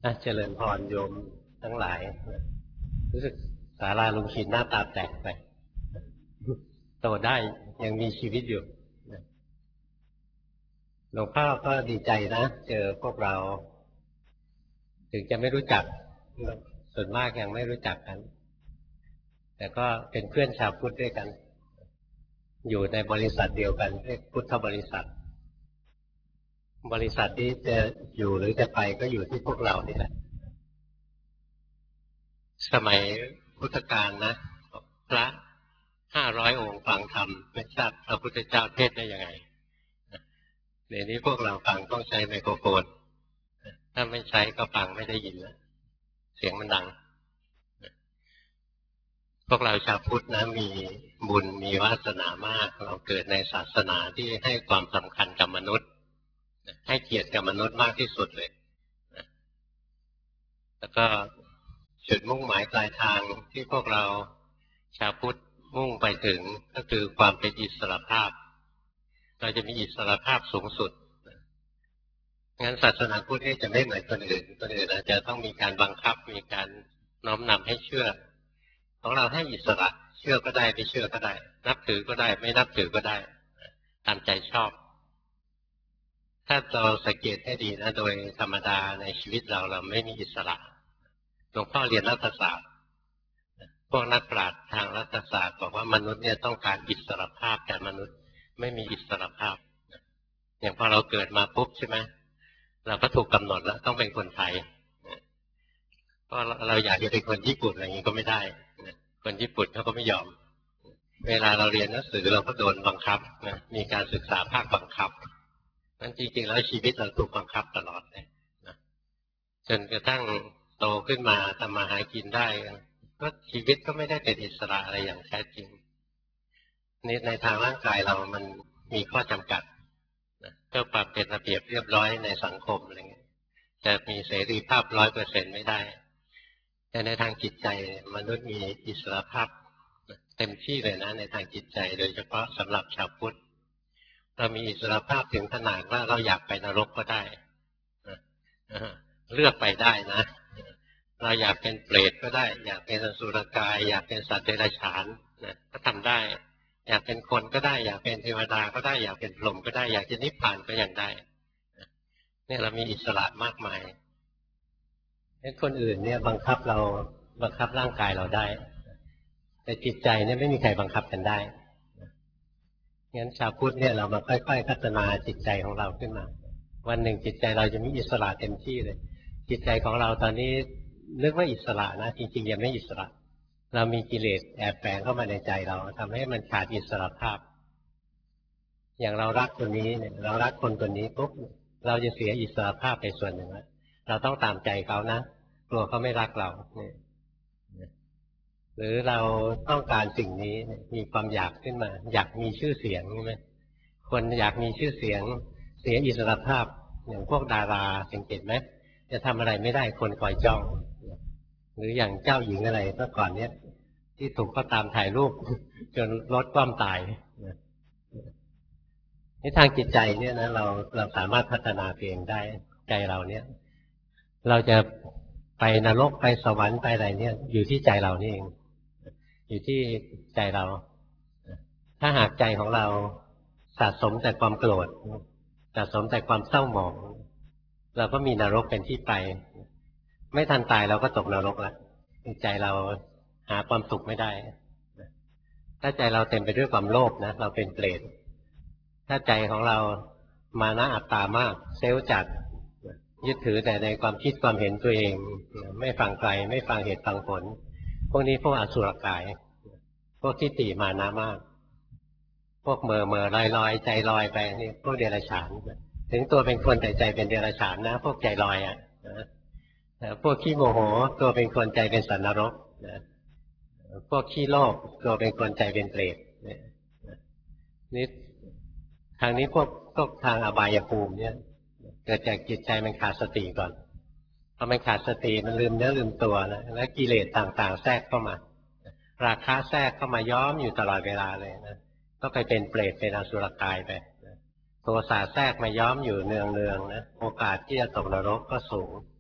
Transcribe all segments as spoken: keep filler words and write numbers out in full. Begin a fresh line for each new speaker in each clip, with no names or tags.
อ่ะเจริญพรโยมทั้งหลายรู้สึกศาลาลุงชินหน้าตาแตกไปโตได้ยังมีชีวิตอยู่หลวงพ่อก็ดีใจนะเจอพวกเราถึงจะไม่รู้จักส่วนมากยังไม่รู้จักกันแต่ก็เป็นเพื่อนชาวพุทธด้วยกันอยู่ในบริษัทเดียวกันเรียกพุทธบริษัทบริษัทที่จะอยู่หรือจะไปก็อยู่ที่พวกเรานี่แหละสมัยพุทธกาลนะพระห้าร้อยองค์ฟังธรรมไม่ทราบพระพุทธเจ้าเทศได้ยังไงเดี๋ยวนี้พวกเราฟังต้องใช้ไมโครโฟนถ้าไม่ใช้ก็ฟังไม่ได้ยินนะเสียงมันดังพวกเราชาวพุทธนะมีบุญมีวาสนามากเราเกิดในศาสนาที่ให้ความสำคัญกับมนุษย์ให้เกียรติกับมนุษย์มากที่สุดเลยแล้วก็จุดมุ่งหมายปลายทางที่พวกเราชาวพุทธมุ่งไปถึงก็คือความเป็นอิสรภาพเราจะมีอิสรภาพสูงสุดงั้นศาสนาพุทธนี่จะไม่เหมือนคนอื่นคนอื่นอาจจะต้องมีการบังคับมีการน้อมนำให้เชื่อของเราให้อิสระเชื่อก็ได้ไม่เชื่อก็ได้นับถือก็ได้ไม่นับถือก็ได้ตามใจชอบถ้าเราสังเกตให้ดีนะโดยธรรมดาในชีวิตเราเราไม่มีอิสระหลวงพ่อเรียนรัฐศาสตร์พวกนักปราชญ์ทางรัฐศาสตร์บอกว่ามนุษย์เนี่ยต้องการอิสรภาพแต่มนุษย์ไม่มีอิสรภาพอย่างพอเราเกิดมาปุ๊บใช่ไหมเราก็ถูกกำหนดแล้วต้องเป็นคนไทยเพราะเราอยากจะเป็นคนญี่ปุ่นอะไรอย่างนี้ก็ไม่ได้คนญี่ปุ่นเขาก็ไม่ยอมเวลาเราเรียนหนังสือเราก็โดนบังคับนะมีการศึกษาภาคบังคับนั้นจริงๆแล้วชีวิตเราถูกบังคับตลอดเลยนะจนกระทั่งโตขึ้นมาทำมาหากินได้ก็ชีวิตก็ไม่ได้เป็นอิสระอะไรอย่างแท้จริงนี่ในทางร่างกายเรามันมีข้อจำกัดนะเพื่อความเป็นระเบียบเรียบร้อยในสังคมอะไรเงี้ยจะมีเสรีภาพร้อยเปอร์เซ็นต์ไม่ได้แต่ในทางจิตใจมนุษย์มีอิสรภาพเต็มที่เลยนะในทางจิตใจโดยเฉพาะสำหรับชาวพุทธเรามีอิสรภาพถึงขนาดว่าเราอยากไปนรกก็ได้เลือกไปได้นะเราอยากเป็นเปรตก็ได้อยากเป็นอสุรกายอยากเป็นสัตว์เดรัจฉานนะก็ทำได้อยากเป็นคนก็ได้อยากเป็นเทวดาก็ได้อยากเป็นพรหมก็ได้อยากจะนิพพานก็ยังได้เนี่ยเรามีอิสระมากมายคนอื่นเนี่ยบังคับเราบังคับร่างกายเราได้แต่จิตใจเนี่ยไม่มีใครบังคับกันได้งั้นชาวพุทธเนี่ยเรามาค่อยๆพัฒนาจิตใจของเราขึ้นมาวันหนึ่งจิตใจเราจะมีอิสระเต็มที่เลยจิตใจของเราตอนนี้นึกว่าอิสระนะจริงๆยังไม่อิสระเรามีกิเลสแอบแฝงเข้ามาในใจเราทำให้มันขาดอิสรภาพอย่างเรารักคนนี้เนี่ยเรารักคนคนนี้ปุ๊บเราจะเสียอิสรภาพไปส่วนหนึ่งแล้วเราต้องตามใจเขานะกลัวเขาไม่รักเราหรือเราต้องการสิ่งนี้มีความอยากขึ้นมาอยากมีชื่อเสียงใช่ไหมคนอยากมีชื่อเสียงเสียอิสรภาพอย่างพวกดาราสังเกตไหมจะทำอะไรไม่ได้คนคอยจ้องหรืออย่างเจ้าหญิงอะไรเมื่อก่อนเนี้ยที่ถูกเขาตามถ่ายรูปจนรถคว่ำตายในทางจิตใจเนี่ยนะเราเราสามารถพัฒนาเองได้ใจเราเนี่ยเราจะไปนรกไปสวรรค์ไปอะไรเนี่ยอยู่ที่ใจเรานี่เองอยู่ที่ใจเราถ้าหากใจของเราสะสมแต่ความโกรธสะสมแต่ความเศร้าหมองเราก็มีนรกเป็นที่ไปไม่ทันตายเราก็ตกนรกแล้วใจเราหาความสุขไม่ได้ถ้าใจเราเต็มไปด้วยความโลภนะเราเป็นเปรตถ้าใจของเรามานะอัตตามากเซลล์จัดยึดถือแต่ในความคิดความเห็นตัวเองไม่ฟังไกลไม่ฟังเหตุฟังผลพวกนี้พวกอสุรกายพวกทิฏฐิมานะมากพวกเมื่อเมื่อลอยลอยใจลอยไปนี่พวกเดรัจฉานถึงตัวเป็นคนแต่ใจเป็นเดรัจฉานนะพวกใจลอยอ่ะพวกขี้โมโหตัวเป็นคนใจเป็นสันนรกพวกขี้โลภตัวเป็นคนใจเป็นเปรตนี่ทางนี้พวกพวกทางอบายภูมิเนี่ยเกิดจากจิตใจมันขาดสติก่อนพอมันขาดสติมันลืมเนื้อลืมตัวนะแล้วกิเลสต่างๆแทรกเข้ามาราคะแทรกเข้ามาย้อมอยู่ตลอดเวลาเลยนะก็ไปเป็นเปรตเป็นอสุรกายไปโทสะแทรกมาย้อมอยู่เนืองๆนะโอกาสที่จะตกนรกก็สูง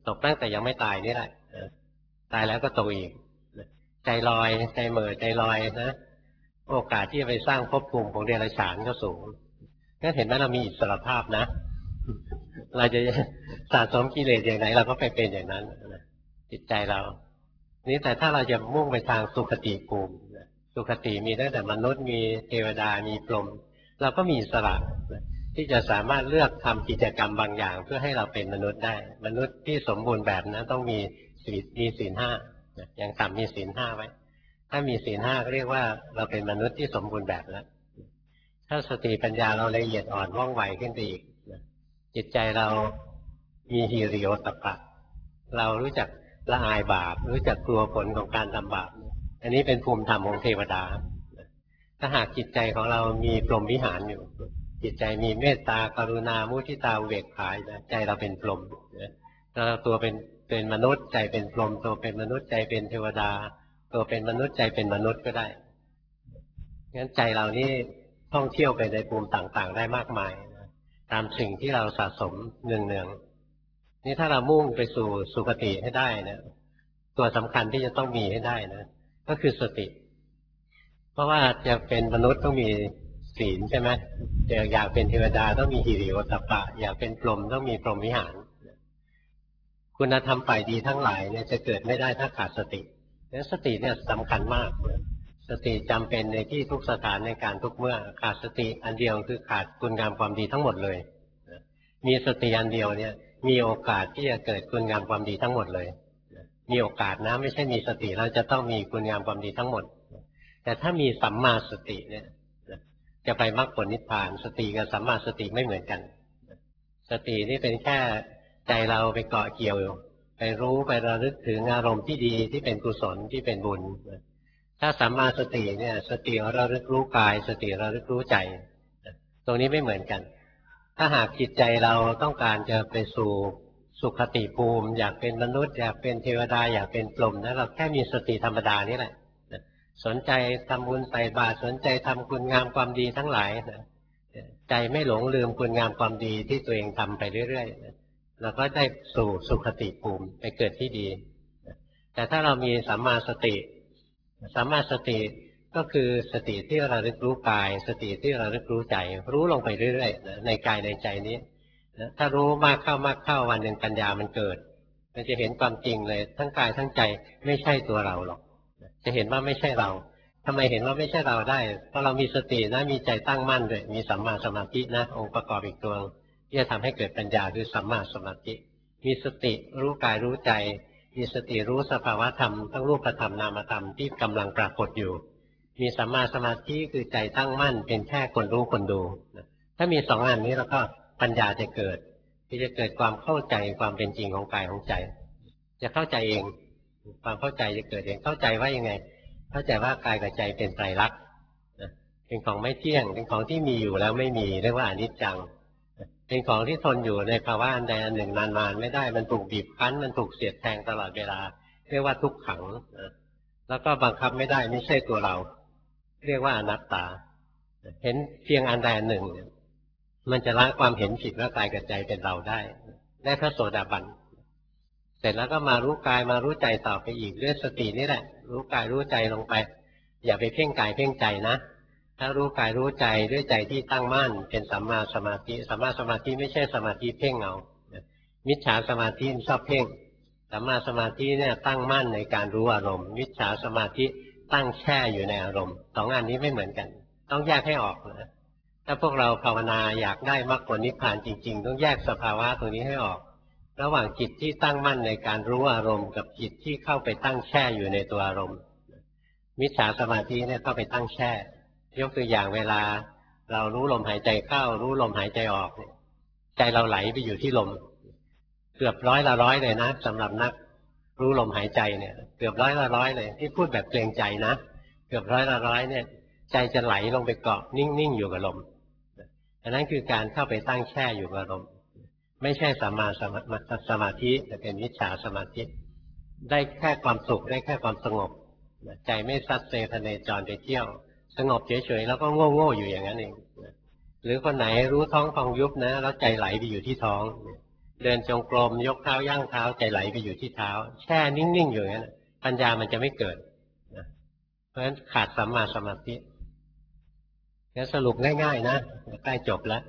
ตกตั้งแต่ยังไม่ตายนี่แหละตายแล้วก็ตกอีกใจลอยใจเหม่อใจลอยนะโอกาสที่จะไปสร้างภพภูมิของเดรัจฉานก็สูงงั้นเห็นไหมเรามีอิสรภาพนะเราจะสะสมกิเลสอย่างไหนเราก็ไปเป็นอย่างนั้นจิตใจเรานี่แต่ถ้าเราจะมุ่งไปทางสุคติภูมิสุคติมีตั้งแต่มนุษย์มีเทวดามีพรหมเราก็มีอิสระที่จะสามารถเลือกทำกิจกรรมบางอย่างเพื่อให้เราเป็นมนุษย์ได้มนุษย์ที่สมบูรณ์แบบนะต้องมีศีลมีศีลห้าอย่างต่ำมีศีลห้าไว้ถ้ามีศีลห้าก็เรียกว่าเราเป็นมนุษย์ที่สมบูรณ์แบบแล้วถ้าสติปัญญาเราละเอียดอ่อนว่องไวขึ้นไปอีกจิตใจเรามีฮิริโอตปะเรารู้จักละอายบาปรู้จักกลัวผลของการทำบาปอันนี้เป็นภูมิธรรมของเทวดาถ้าหากจิตใจของเรามีพรหมวิหารอยู่จิตใจมีเมตตากรุณามุทิตาอุเบกขาใจเราเป็นพรหมเราตัวเป็นเป็นมนุษย์ใจเป็นพรหมตัวเป็นมนุษย์ใจเป็นเทวดาตัวเป็นมนุษย์ใจเป็นมนุษย์ก็ได้งั้นใจเรานี่ท่องเที่ยวไปในภูมิต่างๆได้มากมายตามสิ่งที่เราสะสมเนืองๆนี่ถ้าเรามุ่งไปสู่สุคติให้ได้นะตัวสำคัญที่จะต้องมีให้ได้นะก็คือสติเพราะว่าจะเป็นมนุษย์ต้องมีศีลใช่ไหมจะอยากเป็นเทวดาต้องมีหิริโอตปะอยากเป็นพรหมต้องมีพรหมวิหารคุณธรรมฝ่ายดีทั้งหลายเนี่ยจะเกิดไม่ได้ถ้าขาดสติและสติเนี่ยสำคัญมากสติจำเป็นในที่ทุกสถานในการทุกเมื่อขาดสติอันเดียวคือขาดคุณงามความดีทั้งหมดเลยมีสติอันเดียวเนี่ยมีโอกาสที่จะเกิดคุณงามความดีทั้งหมดเลยมีโอกาสนะไม่ใช่มีสติเราจะต้องมีคุณงามความดีทั้งหมดแต่ถ้ามีสัมมาสติเนี่ยจะไปมรรคผลนิพพานสติกับสัมมาสติไม่เหมือนกันสตินี่เป็นแค่ใจเราไปเกาะเกี่ยวไปรู้ไประลึกถึงอารมณ์ที่ดีที่เป็นกุศลที่เป็นบุญถ้าสัมมาสติเนี่ยสติระลึกรู้กายสติระลึกรู้ใจตรงนี้ไม่เหมือนกันถ้าหากจิตใจเราต้องการจะไปสู่สุขติภูมิอยากเป็นมนุษย์อยากเป็นเทวดาอยากเป็นพรหมนะเราแค่มีสติธรรมดานี่แหละสนใจทำบุญใส่บาตรสนใจทำคุณงามความดีทั้งหลายใจไม่หลงลืมคุณงามความดีที่ตัวเองทำไปเรื่อยๆเราก็ได้สู่สุขติภูมิไปเกิดที่ดีแต่ถ้าเรามีสัมมาสติสัมมาสติก็คือสติที่ระลึกรู้กายสติที่ระลึกรู้ใจรู้ลงไปเรื่อยๆในกายในใจนี้ถ้ารู้มากเข้ามากเข้าวันหนึ่งปัญญามันเกิดมันจะเห็นความจริงเลยทั้งกายทั้งใจไม่ใช่ตัวเราหรอกจะเห็นว่าไม่ใช่เราทำไมเห็นว่าไม่ใช่เราได้เพราะเรามีสตินะมีใจตั้งมั่นด้วยมีสัมมาสมาธินะองค์ประกอบอีกตัวที่จะทำให้เกิดปัญญาคือสัมมาสมาธิมีสติรู้กายรู้ใจมีสติรู้สภาวะธรรมทั้งรูปธรรมนามธรรมที่กำลังปรากฏอยู่มีสัมมาสมาธิคือใจตั้งมั่นเป็นแค่คนรู้คนดูถ้ามีสองอันนี้แล้วก็ปัญญาจะเกิดที่จะเกิดความเข้าใจความเป็นจริงของกายของใจจะเข้าใจเองความเข้าใจจะเกิดเองเข้าใจว่ายังไงเข้าใจว่ากายกับใจเป็นไตรลักษณ์เป็นของไม่เที่ยงเป็นของที่มีอยู่แล้วไม่มีเรียกว่าอนิจจังเป็นของที่ทนอยู่ในภาวะอันใดอันหนึ่งนานๆไม่ได้มันถูกบีบคั้นมันถูกเสียดแทงตลอดเวลาเรียกว่าทุกขังแล้วก็บังคับไม่ได้ไม่ใช่ตัวเราเรียกว่าอนัตตาเห็นเพียงอันใดอันหนึ่งมันจะละความเห็นผิดว่ากายกับใจเป็นเราได้ได้พระโสดาบันเสร็จแล้วก็มารู้กายมารู้ใจต่อไปอีกด้วยสตินี่แหละรู้กายรู้ใจลงไปอย่าไปเพ่งกายเพ่งใจนะถ้ารู้กายรู้ใจด้วยใจที่ตั้งมั่นเป็นสัมมาสมาธิสัมมาสมาธิไม่ใช่สมาธิเพ่งเอามิจฉาสมาธิชอบเพ่งสัมมาสมาธิเนี่ยตั้งมั่นในการรู้อารมณ์มิจฉาสมาธิตั้งแช่อยู่ในอารมณ์สองอันนี้ไม่เหมือนกันต้องแยกให้ออกนะถ้าพวกเราภาวนาอยากได้มรรคผลนิพพานจริงๆต้องแยกสภาวะตรงนี้ให้ออกระหว่างจิตที่ตั้งมั่นในการรู้อารมณ์กับจิตที่เข้าไปตั้งแช่อยู่ในตัวอารมณ์มิจฉาสมาธิเนี่ยเข้าไปตั้งแช่ยกตัวอย่างเวลาเรารู้ลมหายใจเข้ารู้ลมหายใจออกใจเราไหลไปอยู่ที่ลมเกือบร้อยละร้อยเลยนะสำหรับนักรู้ลมหายใจเนี่ยเกือบร้อยละร้อยเลยที่พูดแบบเกรงใจนะเกือบร้อยละร้อยเนี่ยใจจะไหลลงไปเกาะนิ่งๆอยู่กับลมอันนั้นคือการเข้าไปตั้งแช่อยู่กับลมไม่ใช่สัมมาสมาธิแต่เป็นมิจฉาสมาธิได้แค่ความสุขได้แค่ความสงบใจไม่ซัดเซพเนจรไปเที่ยวสงบเฉยๆแล้วก็โง่ๆอยู่อย่างนั้นเองหรือคนไหนรู้ท้องพองยุบนะแล้วใจไหลไปอยู่ที่ท้องเดินจงกรมยกเท้าย่างเท้าใจไหลไปอยู่ที่เท้าแช่นิ่งๆอยู่อย่างนั้นปัญญามันจะไม่เกิดนะเพราะฉะนั้นขาดสัมมาสมาธิงั้นสรุปง่ายๆนะใกล้จบแล้ว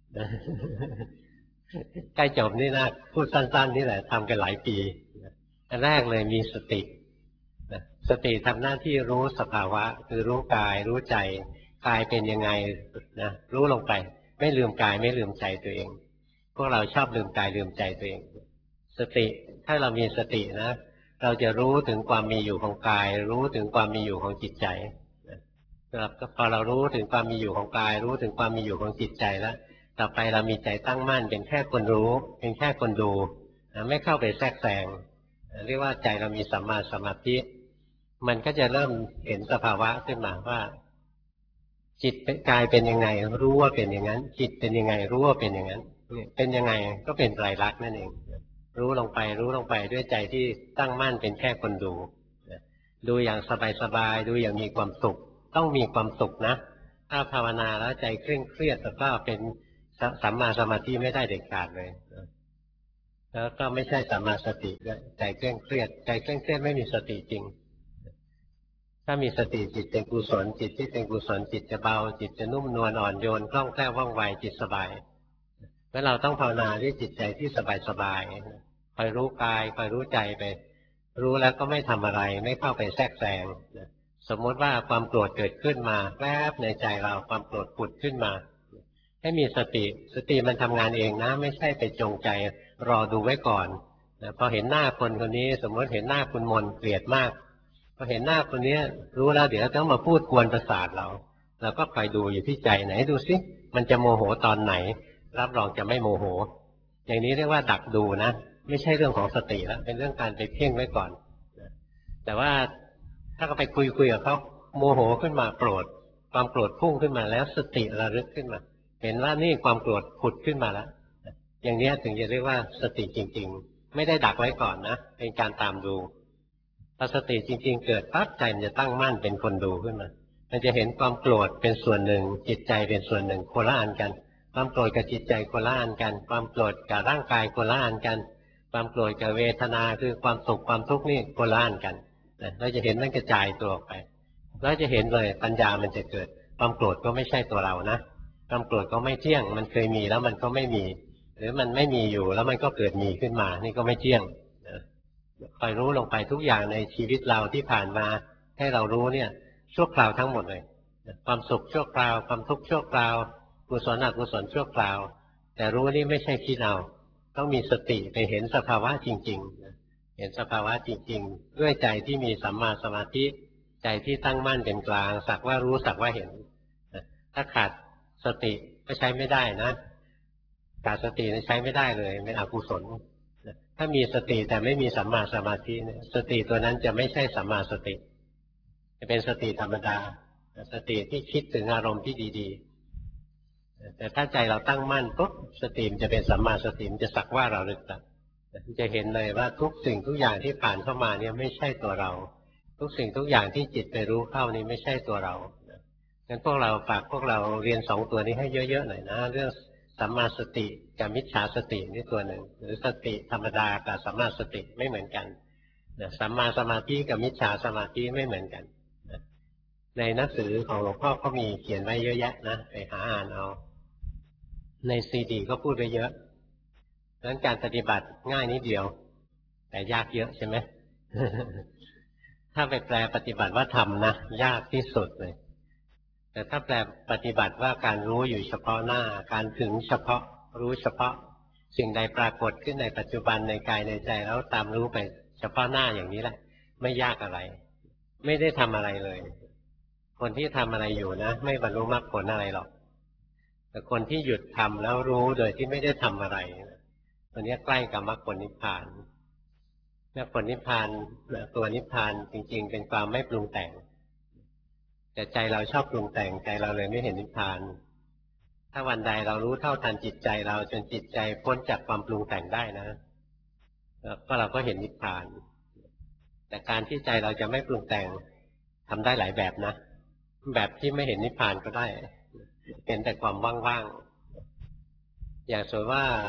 ใกล้จบนี่นะพูดสั้นๆนี่แหละทำกันหลายปีอันแรกเลยมีสติสติทำหน้าที่รู้สภาวะคือรู้กายรู้ใจกายเป็นยังไงนะรู้ลงไปไม่ลืมกายไม่ลืมใจตัวเองพวกเราชอบลืมกายลืมใจตัวเองสติถ้าเรามีสตินะเราจะรู้ถึงความมีอยู่ของกายรู้ถึงความมีอยู่ของจิตใจนะครับพอเรารู้ถึงความมีอยู่ของกายรู้ถึงความมีอยู่ของจิตใจแล้วต่อไปเรามีใจตั้งมั่นเป็นแค่คนรู้เป็นแค่คนดูไม่เข้าไปแทรกแซงเรียกว่าใจเรามีสัมมาสมาธิมันก็จะเริ่มเห็นสภาวะขึ้นมาว่าจิตกายเป็นยังไงรู้ว่าเป็นอย่างนั้นจิตเป็นยังไงรู้ว่าเป็นอย่างนั้นเป็นยังไงก็เป็นไตรลักษณ์นั่นเองรู้ลงไปรู้ลงไปด้วยใจที่ตั้งมั่นเป็นแค่คนดูดูอย่างสบายๆดูอย่างมีความสุขต้องมีความสุขนะถ้าภาวนาแล้วใจเคร่งเครียดแล้วก็เป็นสัมมาสมาธิไม่ได้เด็ดขาดเลยแล้วก็ไม่ใช่สัมมาสติด้วยใจเคร่งเครียดใจเคร่งเครียดไม่มีสติจริงถ้ามีสติจิตเป็นกุศลจิตที่เป็นกุศลจิตจะเบาจิตจะนุ่มนวลอ่อนโยนคล่องแคล่วว่องไวจิตสบายเมื่อเราต้องภาวนาด้วยจิตใจที่สบายสบายคอยรู้กายคอยรู้ใจไปรู้แล้วก็ไม่ทำอะไรไม่เข้าไปแทรกแซงสมมติว่าความโกรธเกิดขึ้นมาแวบในใจเราความโกรธผุดขึ้นมาให้มีสติสติมันทำงานเองนะไม่ใช่ไปจงใจรอดูไว้ก่อนพอเห็นหน้าคนคนนี้สมมติเห็นหน้าคุณมนเกลียดมากพอเห็นหน้าคนนี้รู้แล้วเดี๋ยวต้องมาพูดกวนประสาทเราเราก็คอยดูอยู่ที่ใจไหนดูสิมันจะโมโหตอนไหนรับรองจะไม่โมโหอย่างนี้เรียกว่าดักดูนะไม่ใช่เรื่องของสติแล้วเป็นเรื่องการไปเพ่งไว้ก่อนแต่ว่าถ้าก็ไปคุยคุยกับเขาโมโหขึ้นมาโกรธความโกรธพุ่งขึ้นมาแล้วสติระลึกขึ้นมาเห็นว่านี่ความโกรธผุดขึ้นมาแล้วอย่างนี้ถึงจะเรียกว่าสติจริงๆไม่ได้ดักไว้ก่อนนะเป็นการตามดูพอสติจริงๆเกิดปั๊บใจมันจะตั้งมั่นเป็นคนดูขึ้นมามันจะเห็นความโกรธเป็นส่วนหนึ่งจิตใจเป็นส่วนหนึ่งโคละอันกันความโกรธกับจิตใจโคละอันกันความโกรธกับร่างกายโคละอันกันความโกรธกับเวทนาคือความสุขความทุกข์นี่โคละอันกันเราจะเห็นมันกระจายตัวออกไปเราจะเห็นเลยปัญญามันจะเกิดความโกรธก็ไม่ใช่ตัวเรานะความโกรธก็ไม่เที่ยงมันเคยมีแล้วมันก็ไม่มีหรือมันไม่มีอยู่แล้วมันก็เกิดมีขึ้นมานี่ก็ไม่เที่ยงคอยรู้ลงไปทุกอย่างในชีวิตเราที่ผ่านมาให้เรารู้เนี่ยชั่วคราวทั้งหมดเลยความสุขชั่วคราวความทุกข์ชั่วคราวกุศลอกุศลชั่วคราวแต่รู้นี่ไม่ใช่คิดเอาต้องมีสติไปเห็นสภาวะจริงๆเห็นสภาวะจริงๆด้วยใจที่มีสัมมาสมาธิใจที่ตั้งมั่นเป็นกลางสักว่ารู้สักว่าเห็นถ้าขาดสติก็ใช้ไม่ได้นะขาดสติใช้ไม่ได้เลยเป็นอกุศลถ้ามีสติแต่ไม่มีสัมมาสมาธิสติตัวนั้นจะไม่ใช่สัมมาสติจะเป็นสติธรรมดาสติที่คิดถึงอารมณ์ที่ดีๆแต่ถ้าใจเราตั้งมั่นปุ๊บสติจะเป็นสัมมาสติจะสักว่าเราลึกตัดจะเห็นเลยว่าทุกสิ่งทุกอย่างที่ผ่านเข้ามาเนี่ยไม่ใช่ตัวเราทุกสิ่งทุกอย่างที่จิตไปรู้เข้านี่ไม่ใช่ตัวเรางั้นพวกเราฝากพวกเราเรียนสองตัวนี้ให้เยอะๆหน่อยนะเรื่องสัมมาสติกับมิจฉาสตินี่ตัวหนึ่งหรือสติธรรมดากับสัมมาสติไม่เหมือนกันสัมมาสมาธิกับมิจฉาสมาธิไม่เหมือนกันในหนังสือของหลวงพ่อก็มีเขียนไว้เยอะแยะนะไปหาอ่านเอาในซีดีก็พูดไว้เยอะดังนั้นการปฏิบัติง่ายนิดเดียวแต่ยากเยอะใช่ไหม ถ้าไปแปลปฏิบัติว่าทำนะยากที่สุดเลยแต่ถ้าแปลปฏิบัติว่าการรู้อยู่เฉพาะหน้าการถึงเฉพาะรู้เฉพาะสิ่งใดปรากฏขึ้นในปัจจุบันในกายในใจแล้วตามรู้ไปเฉพาะหน้าอย่างนี้แหละไม่ยากอะไรไม่ได้ทำอะไรเลยคนที่ทำอะไรอยู่นะไม่บรรลุมรรคผลอะไรหรอกแต่คนที่หยุดทำแล้วรู้โดยที่ไม่ได้ทำอะไรตัวนี้ใกล้กับมรรคผลนิพพานมรรคผลนิพพานตัวนิพพานจริงๆเป็นความไม่ปรุงแต่งแต่ใจเราชอบปรุงแต่งใจเราเลยไม่เห็นนิพพานถ้าวันใดเรารู้เท่าทันจิตใจเราจนจิตใจพ้นจากความปรุงแต่งได้นะก็เราก็เห็นนิพพานแต่การที่ใจเราจะไม่ปรุงแต่งทำได้หลายแบบนะแบบที่ไม่เห็นนิพพานก็ได้เห็นแต่ความว่างๆอย่างสมมติว่า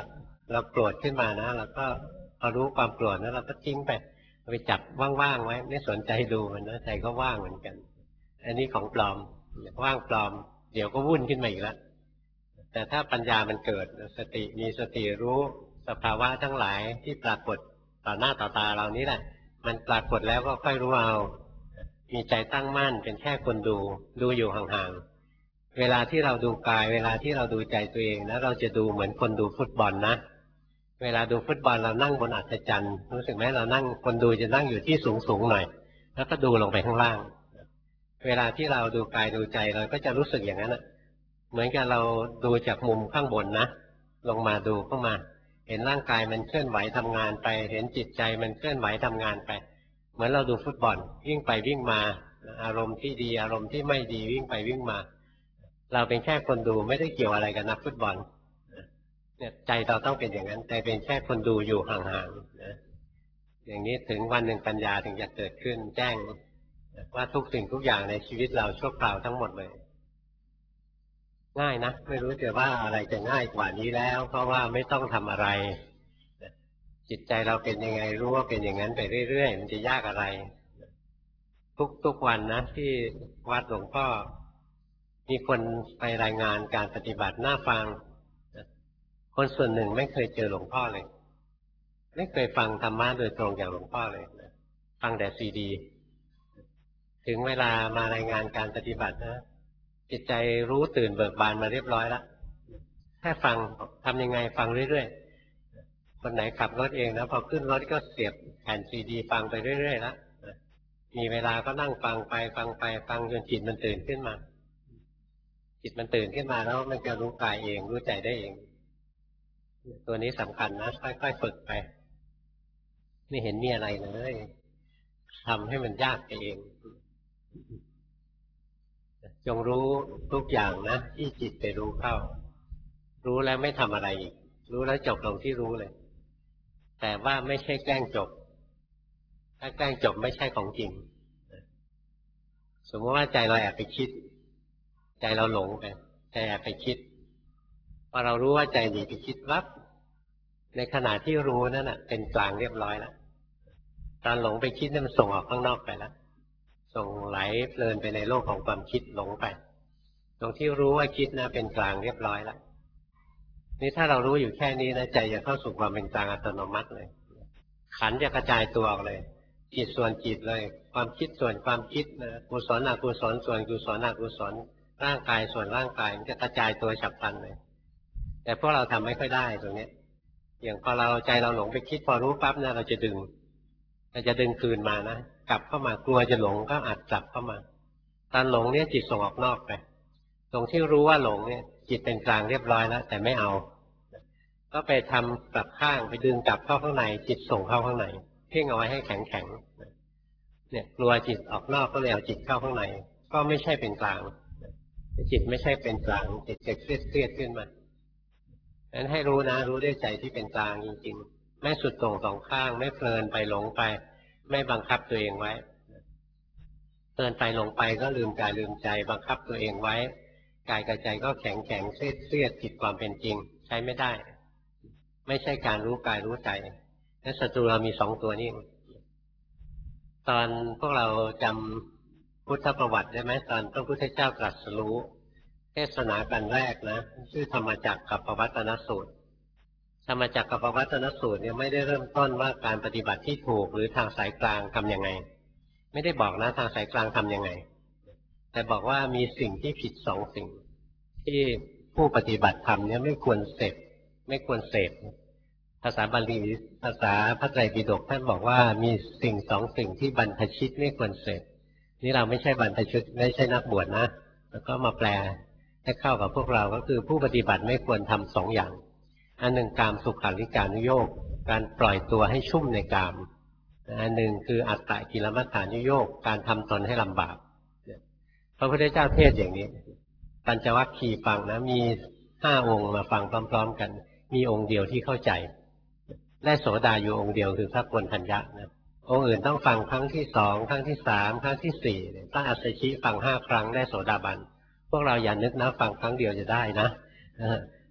เราโกรธขึ้นมานะเราก็พอรู้ความโกรธนะเราก็ทิ้งไปไปจับว่างๆไว้ไม่สนใจดูมันนะใจก็ว่างเหมือนกันอันนี้ของปลอมว่างปลอมเดี๋ยวก็วุ่นขึ้นมาอีกแล้วแต่ถ้าปัญญามันเกิดสติมีสติรู้สภาวะทั้งหลายที่ปรากฏต่อหน้าต่อตาเรานี้แหละมันปรากฏแล้วก็ค่อยรู้เอามีใจตั้งมั่นเป็นแค่คนดูดูอยู่ห่างๆเวลาที่เราดูกายเวลาที่เราดูใจตัวเองนะเราจะดูเหมือนคนดูฟุตบอลนะเวลาดูฟุตบอลเรานั่งบนอัศจรรย์รู้สึกไหมเรานั่งคนดูจะนั่งอยู่ที่สูงๆหน่อยแล้วก็ดูลงไปข้างล่างเวลาที่เราดูกายดูใจเราก็จะรู้สึกอย่างนั้นนะเหมือนกับเราดูจากมุมข้างบนนะลงมาดูเข้ามาเห็นร่างกายมันเคลื่อนไหวทำงานไปเห็นจิตใจมันเคลื่อนไหวทำงานไปเหมือนเราดูฟุตบอลวิ่งไปวิ่งมาอารมณ์ที่ดีอารมณ์ที่ไม่ดีวิ่งไปวิ่งมาเราเป็นแค่คนดูไม่ได้เกี่ยวอะไรกับนักฟุตบอลเนี่ยใจเราต้องเป็นอย่างนั้นใจเป็นแค่คนดูอยู่ห่างๆนะอย่างนี้ถึงวันหนึ่งปัญญาถึงจะเกิดขึ้นแจ้งว่าทุกสิ่งทุกอย่างในชีวิตเราชั่วคราวทั้งหมดเลยง่ายนะไม่รู้จะว่าอะไรจะง่ายกว่านี้แล้วเพราะว่าไม่ต้องทำอะไรจิตใจเราเป็นยังไงรู้ว่าเป็นอย่างนั้นไปเรื่อยๆมันจะยากอะไรทุกๆวันนะที่วัดหลวงพ่อมีคนไปรายงานการปฏิบัติน่าฟังคนส่วนหนึ่งไม่เคยเจอหลวงพ่อเลยไม่เคยฟังธรรมะโดยตรงอย่างหลวงพ่อเลยนะฟังแต่ซีดีถึงเวลามารายงานการปฏิบัตินะจิตใจรู้ตื่นเบิกบานมาเรียบร้อยแล้วแค่ฟังทำยังไงฟังเรื่อยๆคนไหนขับรถเองนะพอขึ้นรถก็เสียบแผ่นซีดีฟังไปเรื่อยๆแล้วมีเวลาก็นั่งฟังไปฟังไปฟังจนจิตมันตื่นขึ้นมาจิตมันตื่นขึ้นมาแล้วมันจะรู้กายเองรู้ใจได้เองตัวนี้สำคัญนะค่อยๆฝึกไปไม่เห็นมีอะไรเลยทำให้มันยากไปเองจงรู้ทุกอย่างนะที่จิตไปรู้เข้ารู้แล้วไม่ทำอะไรอีกรู้แล้วจบลงที่รู้เลยแต่ว่าไม่ใช่แกล้งจบถ้าแกล้งจบไม่ใช่ของจริงสมมติว่าใจเราแอบไปคิดใจเราหลงไปใจแอบไปคิดพอเรารู้ว่าใจหนีไปคิดวับในขณะที่รู้นั่นน่ะเป็นกลางเรียบร้อยแล้วตอนหลงไปคิดนั่นมันส่งออกข้างนอกไปแล้วส่งไหลเพลินไปในโลกของความคิดหลงไปตรงที่รู้ว่าคิดนะเป็นกลางเรียบร้อยแล้วนี่ถ้าเรารู้อยู่แค่นี้นะใจจะเข้าสู่ความเป็นกลางอัตโนมัติเลยขันธ์จะกระจายตัวออกเลยจิตส่วนจิตเลยความคิดส่วนความคิดนะกุศลอกุศลส่วนกุศลอกุศลร่างกายส่วนร่างกายมันจะกระจายตัวฉับพลันเลยแต่พวกเราทำไม่ค่อยได้ตรงนี้อย่างพอเราใจเราหลงไปคิดพอรู้ปั๊บเนี่ยเราจะดึงเราจะดึงคืนมานะกลับเข้ามากลัวจะหลงก็อัดกลับเข้ามาตอนหลงเนี่ยจิตส่งออกนอกไปตรงที่รู้ว่าหลงเนี่ยจิตเป็นกลางเรียบร้อยแล้วแต่ไม่เอาก็ไปทำกลับข้างไปดึงกลับเข้าข้างในจิตส่งเข้าข้างในเพ่งเอาไว้ให้แข็งแข็งเนี่ยกลัวจิตออกนอกก็เลยเอาจิตเข้าข้างในก็ไม่ใช่เป็นกลางจิตไม่ใช่เป็นกลางจิตจะเครียดเครียดขึ้นมาดังนั้นให้รู้นะรู้ด้วยใจที่เป็นกลางจริงๆไม่สุดโต่งสองข้างไม่เพลินไปหลงไปไม่บังคับตัวเองไว้เพลินไปหลงไปก็ลืมกายลืมใจบังคับตัวเองไว้กายกับใจก็แข็งแข็งเครียดเครียดผิดความเป็นจริงใช้ไม่ได้ไม่ใช่การรู้กายรู้ใจและศัตรูเรามีสองตัวนี้ตอนพวกเราจำพุทธประวัติได้ไหมตอนพระพุทธเจ้าตรัสรู้เทศนากันแรกนะชื่อธรรมจักรกับปวัตตนสูตรธรรมจักรกับปวัตตนสูตรเนี่ยไม่ได้เริ่มต้นว่าการปฏิบัติที่ถูกหรือทางสายกลางทำยังไงไม่ได้บอกนะทางสายกลางทำยังไงแต่บอกว่ามีสิ่งที่ผิดสองสิ่งที่ผู้ปฏิบัติธรรมเนี่ยไม่ควรเสพไม่ควรเสพภาษาบาลีภาษาพระไตรปิฎกท่านบอกว่ามีสิ่งสองสิ่งที่บรรพชิตไม่ควรเสพนี่เราไม่ใช่บรรพชิตไม่ใช่นักบวชนะแล้วก็มาแปลให้เข้ากับพวกเราก็คือผู้ปฏิบัติไม่ควรทำสองอย่างอันหนึ่งกามสุขาริการนุโยคการปล่อยตัวให้ชุ่มในกามอันหนึ่งคืออัตตกิลมัฏฐานุโยคการทำตนให้ลำบากพระพุทธเจ้าเทศอย่างนี้ปัญจวัคคีย์ฟังนะมีห้าองค์มาฟังพร้อมๆกันมีองค์เดียวที่เข้าใจได้โสดาอยู่องค์เดียวคือพระโกณฑัญญะนะองค์อื่นต้องฟังครั้งที่สองครั้งที่สามครั้งที่สี่ถ้าอัสสชิฟังห้าครั้งได้โสดาบันพวกเราอย่านึกนะฟังครั้งเดียวจะได้นะพ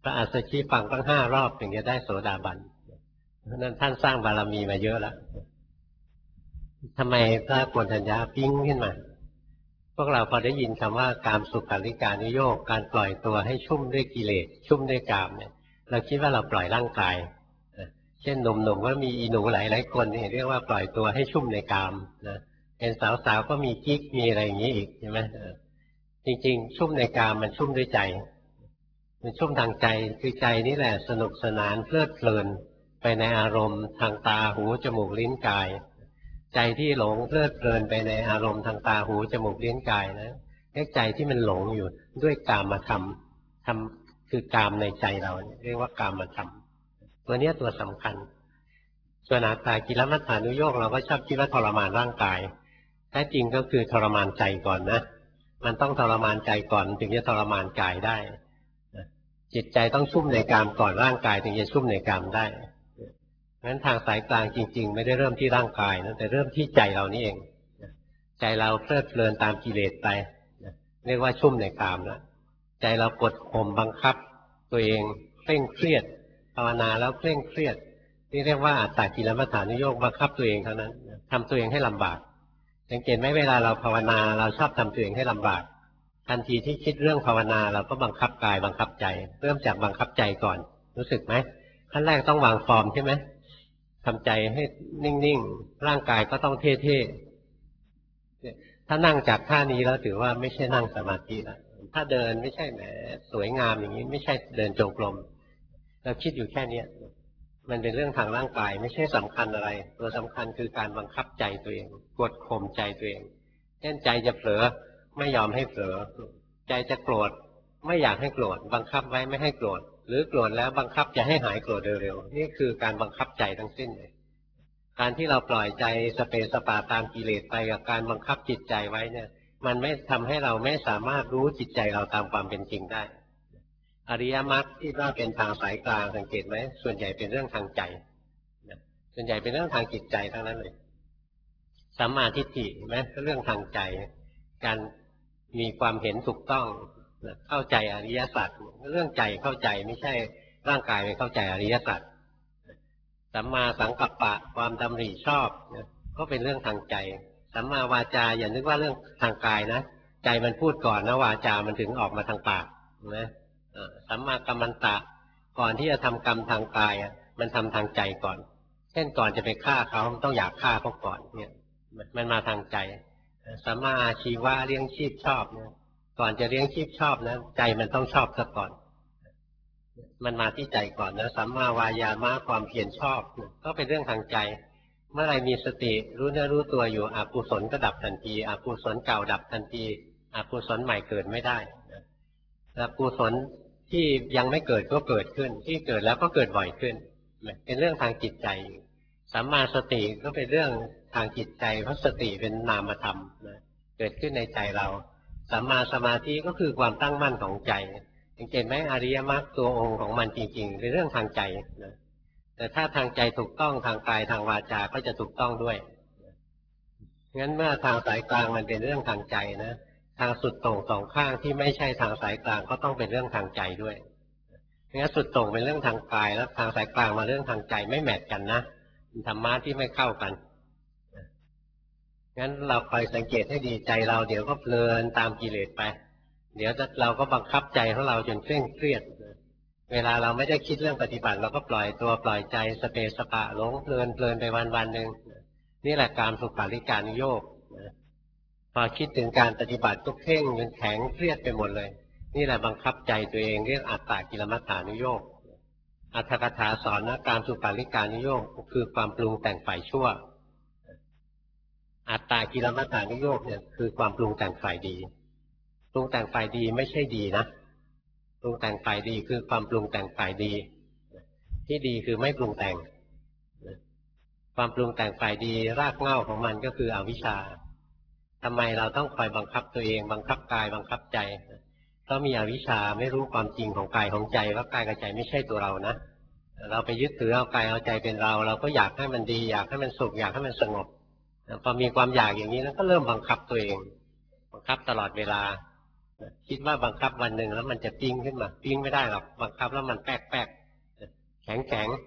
ระอัสสชิฟังตั้งห้ารอบถึงจะได้โสดาบันเพราะนั้นท่านสร้างบารมีมาเยอะแล้วทำไมพระโกณฑัญญาปิ้งขึ้นมาพวกเราพอได้ยินคำว่ากามสุขาริการนิโยกการปล่อยตัวให้ชุ่มด้วยกิเลสชุ่มด้วยกามเนี่ยเราคิดว่าเราปล่อยร่างกายเช่นหนุ่มๆก็มีอีหนูหลายๆคนนี่เรียกว่าปล่อยตัวให้ชุ่มในกามนะเป็นสาวๆก็มีกิ๊กมีอะไรอย่างนี้อีกใช่ไหมจริงๆชุ่มในกามมันชุ่มด้วยใจมันชุ่มทางใจคือใจนี่แหละสนุกสนานเพลิดเพลินไปในอารมณ์ทางตาหูจมูกลิ้นกายใจที่หลงเพลิดเพลินไปในอารมณ์ทางตาหูจมูกลิ้นกายนะเรียกใจที่มันหลงอยู่ด้วยกามธรรมธรรมคือกามในใจเราเรียกว่ากามธรรมตัวนี้ตัวสำคัญส่วนอัตตากิลมัฏฐานุโยคเราก็ชอบคิดว่าทรมานร่างกายแท้จริงก็คือทรมานใจก่อนนะมันต้องทรมานใจก่อนถึงจะทรมานกายได้จิตใจต้องชุ่มในกามก่อนร่างกายถึงจะชุ่มในกามได้งั้นทางสายกลางจริงๆไม่ได้เริ่มที่ร่างกายนะแต่เริ่มที่ใจเรานี่เองใจเราเพลิดเพลินตามกิเลสไปเรียกว่าชุ่มในกามแล้วใจเรากดข่มบังคับตัวเองเคร่งเครียดภาวนาแล้วเคร่งเครียดนี่เรียกว่าอัตตากิลมัฏฐานุโยคบังคับตัวเองเท่านั้นทำตัวเองให้ลำบากสังเกตไหมเวลาเราภาวนาเราชอบทำตัวเองให้ลำบากทันทีที่คิดเรื่องภาวนาเราก็บังคับกายบังคับใจเริ่มจากบังคับใจก่อนรู้สึกไหมขั้นแรกต้องวางฟอร์มใช่ไหมทำใจให้นิ่งๆร่างกายก็ต้องเท่ๆถ้านั่งจากท่านี้แล้วถือว่าไม่ใช่นั่งสมาธิแล้วถ้าเดินไม่ใช่แหมสวยงามอย่างนี้ไม่ใช่เดินจงกรมเราคิดอยู่แค่นี้มันเป็นเรื่องทางร่างกายไม่ใช่สำคัญอะไรตัวสำคัญคือการบังคับใจตัวเองกดข่มใจตัวเองเช่นใจจะเผลอไม่ยอมให้เผลอใจจะโกรธไม่อยากให้โกรธบังคับไว้ไม่ให้โกรธหรือโกรธแล้วบังคับจะให้หายโกรธเร็วๆนี่คือการบังคับใจทั้งสิ้นเลยการที่เราปล่อยใจสเปสปาตามกิเลสไปกับการบังคับจิตใจไว้เนี่ยมันไม่ทำให้เราไม่สามารถรู้จิตใจเราตามความเป็นจริงได้อริยมรรคที่ว่าเป็นทางสายกลางสังเกตไหมส่วนใหญ่เป็นเรื่องทางใจส่วนใหญ่เป็นเรื่องทางจิตใจทั้งนั้นเลยสัมมาทิฏฐิไหมก็เรื่องทางใจการมีความเห็นถูกต้องเข้าใจอริยสัจเรื่องใจเข้าใจไม่ใช่ร่างกายไม่เข้าใจอริยสัจสัมมาสังกัปปะความดำริชอบก็เป็นเรื่องทางใจสัมมาวาจาอย่านึกว่าเรื่องทางกายนะใจมันพูดก่อนนะวาจามันถึงออกมาทางปากนะสัมมากัมมันตะก่อนที่จะทำกรรมทางกายมันทำทางใจก่อนเช่นก่อนจะไปฆ่าเขาต้องอยากฆ่าเขาก่อนเนี่ยมันมาทางใจสัมมาอาชีวะเลี้ยงชีพชอบเนี่ยก่อนจะเลี้ยงชีพชอบนะใจมันต้องชอบซะก่อนมันมาที่ใจก่อนนะสัมมาวายามะความเพียรชอบก็เป็นเรื่องทางใจเมื่อไรมีสติรู้เนื้อรู้ตัวอยู่อกุศลก็ดับทันทีอกุศลเก่าดับทันทีอกุศลใหม่เกิดไม่ได้อกุศลที่ยังไม่เกิดก็เกิดขึ้นที่เกิดแล้วก็เกิดบ่อยขึ้นเป็นเรื่องทางจิตใจสัมมาสติก็เป็นเรื่องทางจิตใจเพราะสติเป็นนามธรรมนะเกิดขึ้นในใจเราสัมมาสมาธิก็คือความตั้งมั่นของใจสังเกตไหมอริยมรรคตัวองค์ของมันจริงๆเป็นเรื่องทางใจนะแต่ถ้าทางใจถูกต้องทางกายทางวาจาก็จะถูกต้องด้วยงั้นเมื่อทางสายกลางมันเป็นเรื่องทางใจนะทางสุดโต่งสองข้างที่ไม่ใช่ทางสายกลางก็ต้องเป็นเรื่องทางใจด้วยงั้นสุดโต่งเป็นเรื่องทางกายแล้วทางสายกลางมาเรื่องทางใจไม่แมทกันนะเป็นธรรมะที่ไม่เข้ากันงั้นเราคอยสังเกตให้ดีใจเราเดี๋ยวก็เพลินตามกิเลสไปเดี๋ยวเราก็บังคับใจของเราจนเคร่งเครียดเวลาเราไม่ได้คิดเรื่องปฏิบัติเราก็ปล่อยตัวปล่อยใจสเปสปะหลงเพลินเพลินไปวันวันหนึ่งนี่แหละการสุขาริการนิโยคพอคิดถึงการปฏิบัติก็เพ่งจนแข็งเครียดไปหมดเลยนี่แหละบังคับใจตัวเองเรียกอัตตากิลมัฏฐานุโยคอัตถกถาสอนนะการสุขาริการนิโยคคือความปรุงแต่งฝ่ายชั่วอัตตากิลมัฏฐานุโยคเนี่ยคือความปรุงแต่งฝ่ายดีปรุงแต่งฝ่ายดีไม่ใช่ดีนะปรุงแต่งฝ่ายดีคือความปรุงแต่งฝ่ายดีที่ดีคือไม่ปรุงแต่งความปรุงแต่งฝ่ายดีรากเหง้าของมันก็คืออวิชชาทำไมเราต้องคอยบังคับตัวเองบังคับกายบังคับใจเพราะมีอวิชชาไม่รู้ความจริงของกายของใจว่ากายกับใจไม่ใช่ตัวเรานะเราไปยึดถือเอากายเอาใจเป็นเราเราก็อยากให้มันดีอยากให้มันสุขอยากให้มันสงบพอมีความอยากอย่างนี้แล้วก็เริ่มบังคับตัวเองบังคับตลอดเวลาคิดว่าบังคับวันหนึ่งแล้วมันจะปิ้งขึ้นมาปิ้งไม่ได้หรอกบังคับแล้วมันแป๊กแป๊กแข็งแข็ง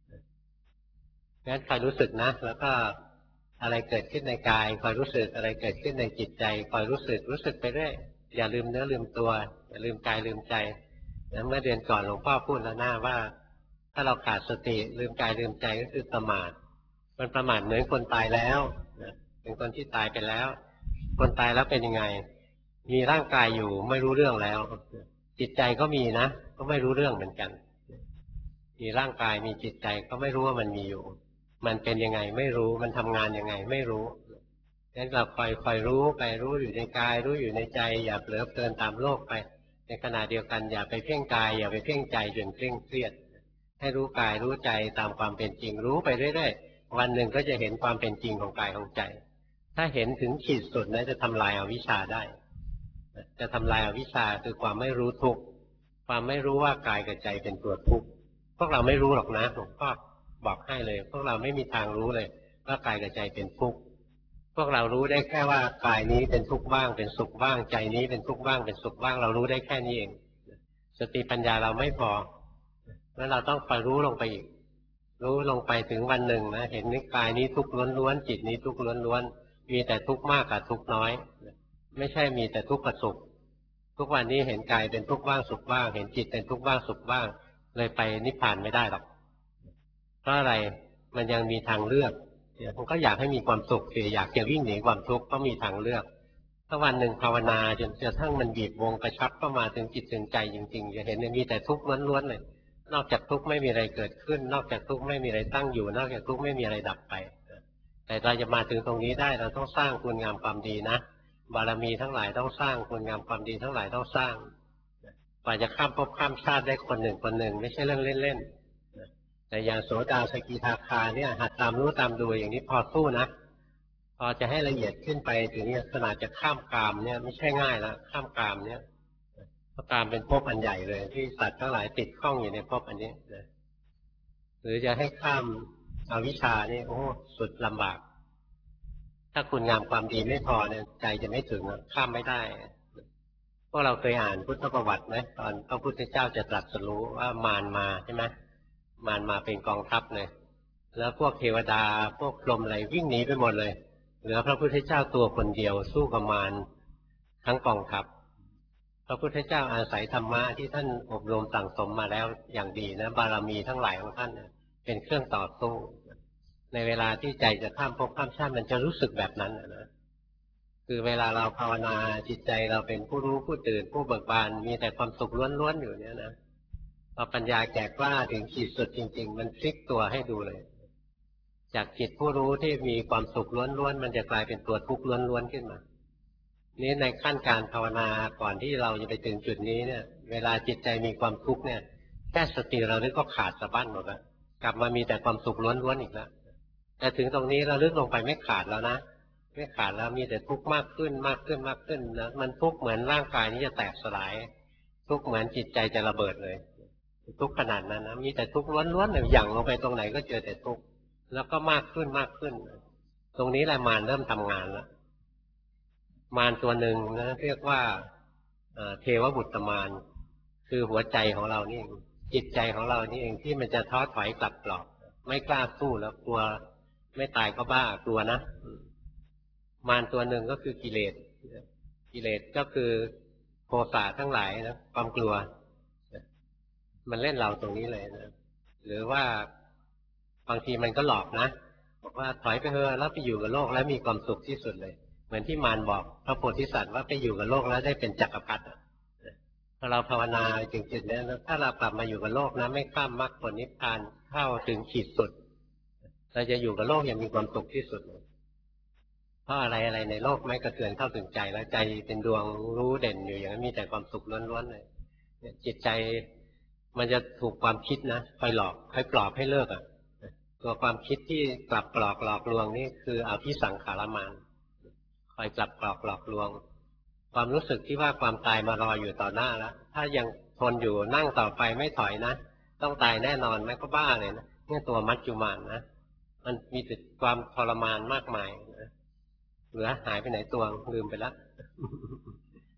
งั้นคอยรู้สึกนะแล้วก็อะไรเกิดขึ้นในกายคอยรู้สึกอะไรเกิดขึ้นในจิตใจคอยรู้สึกรู้สึกไปเรื่อยอย่าลืมเนื้อลืมตัวอย่าลืมกายลืมใจนะเมื่อเดือนก่อนหลวงพ่อพูดแล้วหน้าว่าถ้าเราขาดสติลืมกายลืมใจก็คือประมาทมันประมาทเหมือนคนตายแล้วนะเป็นคนที่ตายไปแล้วคนตายแล้วเป็นยังไงมีร่างกายอยู่ไม่รู้เรื่องแล้วจิตใจก็มีนะก็ไม่รู้เรื่องเหมือนกันมีร่างกายมีจิตใจก็ไม่รู้ว่ามันมีอยู่มันเป็นยังไงไม่รู้มันทำงานยังไงไม่รู้งั้นเราคอยคอยรู้ไปรู้อยู่ในกายรู้อยู่ในใจอย่าเผลอเพลินตามโลกไปในขณะเดียวกันอย่าไปเพ่งกายอย่าไปเพ่งใจจนเคร่งเครียดให้รู้กายรู้ใจตามความเป็นจริงรู้ไปเรื่อยๆวันหนึ่งก็จะเห็นความเป็นจริงของกายของใจถ้าเห็นถึงขีดสุดนะจะทำลายอวิชชาได้จะทำลายอวิชชาคือความไม่รู้ทุกข์ความไม่รู้ว่ากายกับใจเป็นตัวทุกข์พวกเราไม่รู้หรอกนะหลวงพ่อบอกให้เลยพวกเราไม่มีทางรู้เลยว่ากายกับใจเป็นทุกข์พวกเรารู้ได้แค่ว่ากายนี้เป็นทุกข์บ้างเป็นสุขบ้างใจนี้เป็นทุกข์บ้างเป็นสุขบ้างเรารู้ได้แค่นี้เองสติปัญญาเราไม่พอแล้วเราต้องไปรู้ลงไปอีกรู้ลงไปถึงวันหนึ่งนะเห็นนิกายนี้ทุกข์ล้วนๆจิตนี้ทุกข์ล้วนๆมีแต่ทุกข์มากกับทุกข์น้อยไม่ใช่มีแต่ทุกข์กับสุขทุกวันนี้เห็นกายเป็นทุกข์บ้างสุขบ้างเห็นจิตเป็นทุกข์บ้างสุขบ้างเลยไปนิพพานไม่ได้หรอกเพราะอะไรมันยังมีทางเลือกผมก็อยากให้มีความสุขคืออยากจะวิ่งหนีความทุกข์ก็มีทางเลือกถ้าวันหนึ่งภาวนาจนกระทั่งมันบีบวงกระชับเข้ามาถึงจิตถึงใจจริงๆจะเห็นมีแต่ทุกข์ล้วนๆเลยนอกจากทุกข์ไม่มีอะไรเกิดขึ้นนอกจากทุกข์ไม่มีอะไรตั้งอยู่นอกจากทุกข์ไม่มีอะไรดับไปแต่เราจะมาถึงตรงนี้ได้เราต้องสร้างคุณงามความดีนะบารมีทั้งหลายต้องสร้างคุณงามความดีทั้งหลายต้องสร้างกว่าจะข้ามภพข้ามชาติได้คนหนึ่งคนหนึ่งไม่ใช่เรื่องเล่นๆแต่อย่างโสดาสกิทาคาเนี่ยหัดตามรู้ตามดูอย่างนี้พอสู้นะพอจะให้ละเอียดขึ้นไปถึงขนาดจะข้ามกามเนี่ยไม่ใช่ง่ายแล้วข้ามกามเนี่ยเพราะกามเป็นภพอันใหญ่เลยที่สัตว์ทั้งหลายติดข้องอยู่ในภพอันนี้นะหรือจะให้ข้ามอวิชชานี่โอ้สุดลำบากถ้าคุณงามความดีไม่พอเนี่ยใจจะไม่ถึงข้ามไม่ได้พวกเราเคยอ่านพุทธประวัติไหมตอนพระพุทธเจ้าจะตรัสรู้ว่ามารมาใช่ไหมมารมาเป็นกองทัพเลยแล้วพวกเทวดาพวกพรหมอะไรวิ่งหนีไปหมดเลยเหลือพระพุทธเจ้าตัวคนเดียวสู้กับมารทั้งกองทัพพระพุทธเจ้าอาศัยธรรมะที่ท่านอบรมสั่งสมมาแล้วอย่างดีนะบารมีทั้งหลายของท่านเป็นเครื่องต่อสู้ในเวลาที่ใจจะข้ามภพข้ามชาติมันจะรู้สึกแบบนั้นนะคือเวลาเราภาวนาจิตใจเราเป็นผู้รู้ผู้ตื่นผู้เบิกบานมีแต่ความสุขล้วนๆอยู่เนี่ยนะพอปัญญาแก่กล้าถึงขีดสุดจริงๆมันพลิกตัวให้ดูเลยจากจิตผู้รู้ที่มีความสุขล้วนๆมันจะกลายเป็นตัวทุกข์ล้วนๆขึ้นมานี้ในขั้นการภาวนาก่อนที่เราจะไปถึงจุดนี้เนี่ยเวลาจิตใจมีความทุกข์เนี่ยแค่สติเราลึกก็ขาดสะบั้นหมดแล้วกลับมามีแต่ความสุขล้วนๆอีกแล้วแต่ถึงตรงนี้เราลึกลงไปไม่ขาดแล้วนะไม่ขาดแล้วมีแต่ทุกข์มากขึ้นมากขึ้นมากขึ้นนะมันทุกข์เหมือนร่างกายนี้จะแตกสลายทุกข์เหมือนจิตใจจะระเบิดเลยทุกข์ขนาดนั้นนะมีแต่ทุกข์ล้วนๆเลยหยั่งลงไปตรงไหนก็เจอแต่ทุกข์แล้วก็มากขึ้นมากขึ้นตรงนี้แหละมารเริ่มทำงานแล้วมารตัวหนึ่งนะเรียกว่าเทวบุตรมารคือหัวใจของเรานี่เองจิตใจของเรานี่เองที่มันจะท้อถอยกลับกรอกไม่กล้าสู้แล้วกลัวไม่ตายก็บ้ากลัวนะมารตัวหนึ่งก็คือกิเลสกิเลสก็คือโทสะทั้งหลายนะความกลัวมันเล่นเราตรงนี้เลยนะหรือว่าบางทีมันก็หลอกนะบอกว่าถอยไปเถอะแล้วไปอยู่กับโลกแล้วมีความสุขที่สุดเลยเหมือนที่มารบอกพระโพธิสัตว์ว่าไปอยู่กับโลกแล้วได้เป็นจักรพรรดิพอเราภาวนาจริงๆเนี่ยถ้าเรากลับมาอยู่กับโลกนะไม่ข้ามมรรคผลนิพพานเข้าถึงขีดสุดเราจะอยู่กับโลกอย่างมีความสุขที่สุดเพราะอะไรอะไรในโลกไม่กระเทือนเข้าถึงใจแล้วใจเป็นดวงรู้เด่นอยู่อย่างนั้นมีแต่ความสุขล้วนๆเลยจิตใจมันจะถูกความคิดนะคอยหลอกคอยปลอบให้เลิกอ่ะตัวความคิดที่กลับกรอกหลอกลวงนี่คืออภิสังขารมารคอยกลับกรอกหลอกลวงความรู้สึกที่ว่าความตายมารออยู่ต่อหน้าแล้วถ้ายังทนอยู่นั่งต่อไปไม่ถอยนะต้องตายแน่นอนแม่ก็บ้าเลยนะนี่ตัวมัจจุมานนะมันมีแต่ความทรมานมากมายนะเหลือหายไปไหนตัวลืมไปแล้ว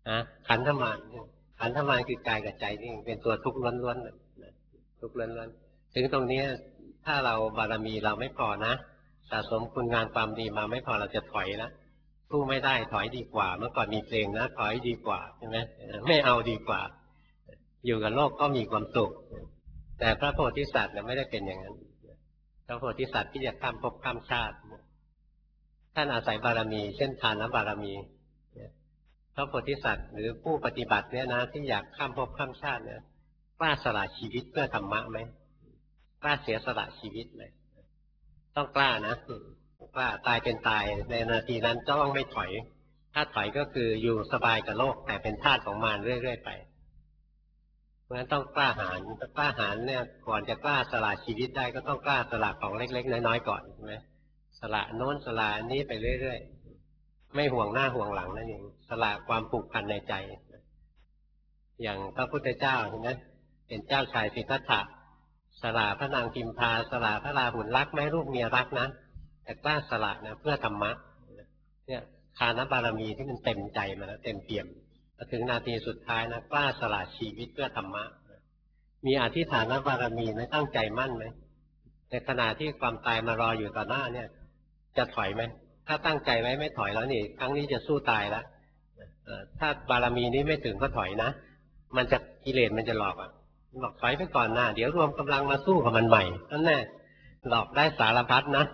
นะขันธมารขันธมารคือกายกับใจนี่เป็นตัวทุกข์ล้วนๆทุกข์ล้วนๆถึงตรงนี้ถ้าเราบารมีเราไม่พอนะสะสมคุณงานความดีมาไม่พอเราจะถอยแล้วสู้ไม่ได้ถอยดีกว่าเมื่อก่อนมีเพลงนะถอยดีกว่าใช่ไหมไม่เอาดีกว่าอยู่กับโลกก็มีความสุขแต่พระโพธิสัตว์เนี่ยไม่ได้เป็นอย่างนั้นพระโพธิสัตว์ที่จะข้ามภพข้ามชาติท่านอาศัยบารมีเช่นทานบารมีพระโพธิสัตว์หรือผู้ปฏิบัติเนี่ยนะที่อยากข้ามภพข้ามชาติเนี่ยกล้าสละชีวิตเพื่อธรรมะไหมกล้าเสียสละชีวิตไหมต้องกล้านะกล้าตายเป็นตายในนาทีนั้นต้องไม่ถอยถ้าถอยก็คืออยู่สบายกับโลกแต่เป็นทาสของมารเรื่อยๆไปเพราะฉะนั้นต้องกล้าหาญกล้าหาญเนี่ยก่อนจะกล้าสละชีวิตได้ก็ต้องกล้าสละของเล็กๆน้อยๆก่อนใช่ไหมสละโน้นสละนี้ไปเรื่อยๆไม่ห่วงหน้าห่วงหลังนั่นเองสละความผูกพันในใจอย่างพระพุทธเจ้าใช่ไหมเป็นเจ้าชายสิทธัตถะสละพระนางพิมพาสละพระราหุลรักไหมลูกเมียรักนะแต่กล้าสละนะเพื่อธรรมะเนี่ยทานบารมีที่มันเต็มใจมาแล้วเต็มเปี่ยมถึงนาทีสุดท้ายนะกล้าสละชีวิตเพื่อธรรมะมีอธิษฐานบารมีไหมตั้งใจมั่นไหมในขณะที่ความตายมารออยู่ต่อหน้าเนี่ยจะถอยไหมถ้าตั้งใจไว้ไม่ถอยแล้วนี่ครั้งนี้จะสู้ตายแล้วถ้าบารมีนี้ไม่ถึงก็ถอยนะมันจะกิเลสมันจะหลอกอ่ะบอกถอยไปก่อนหน้าเดี๋ยวรวมกำลังมาสู้กับมันใหม่นั่นแน่หลอกได้สารพัดนะ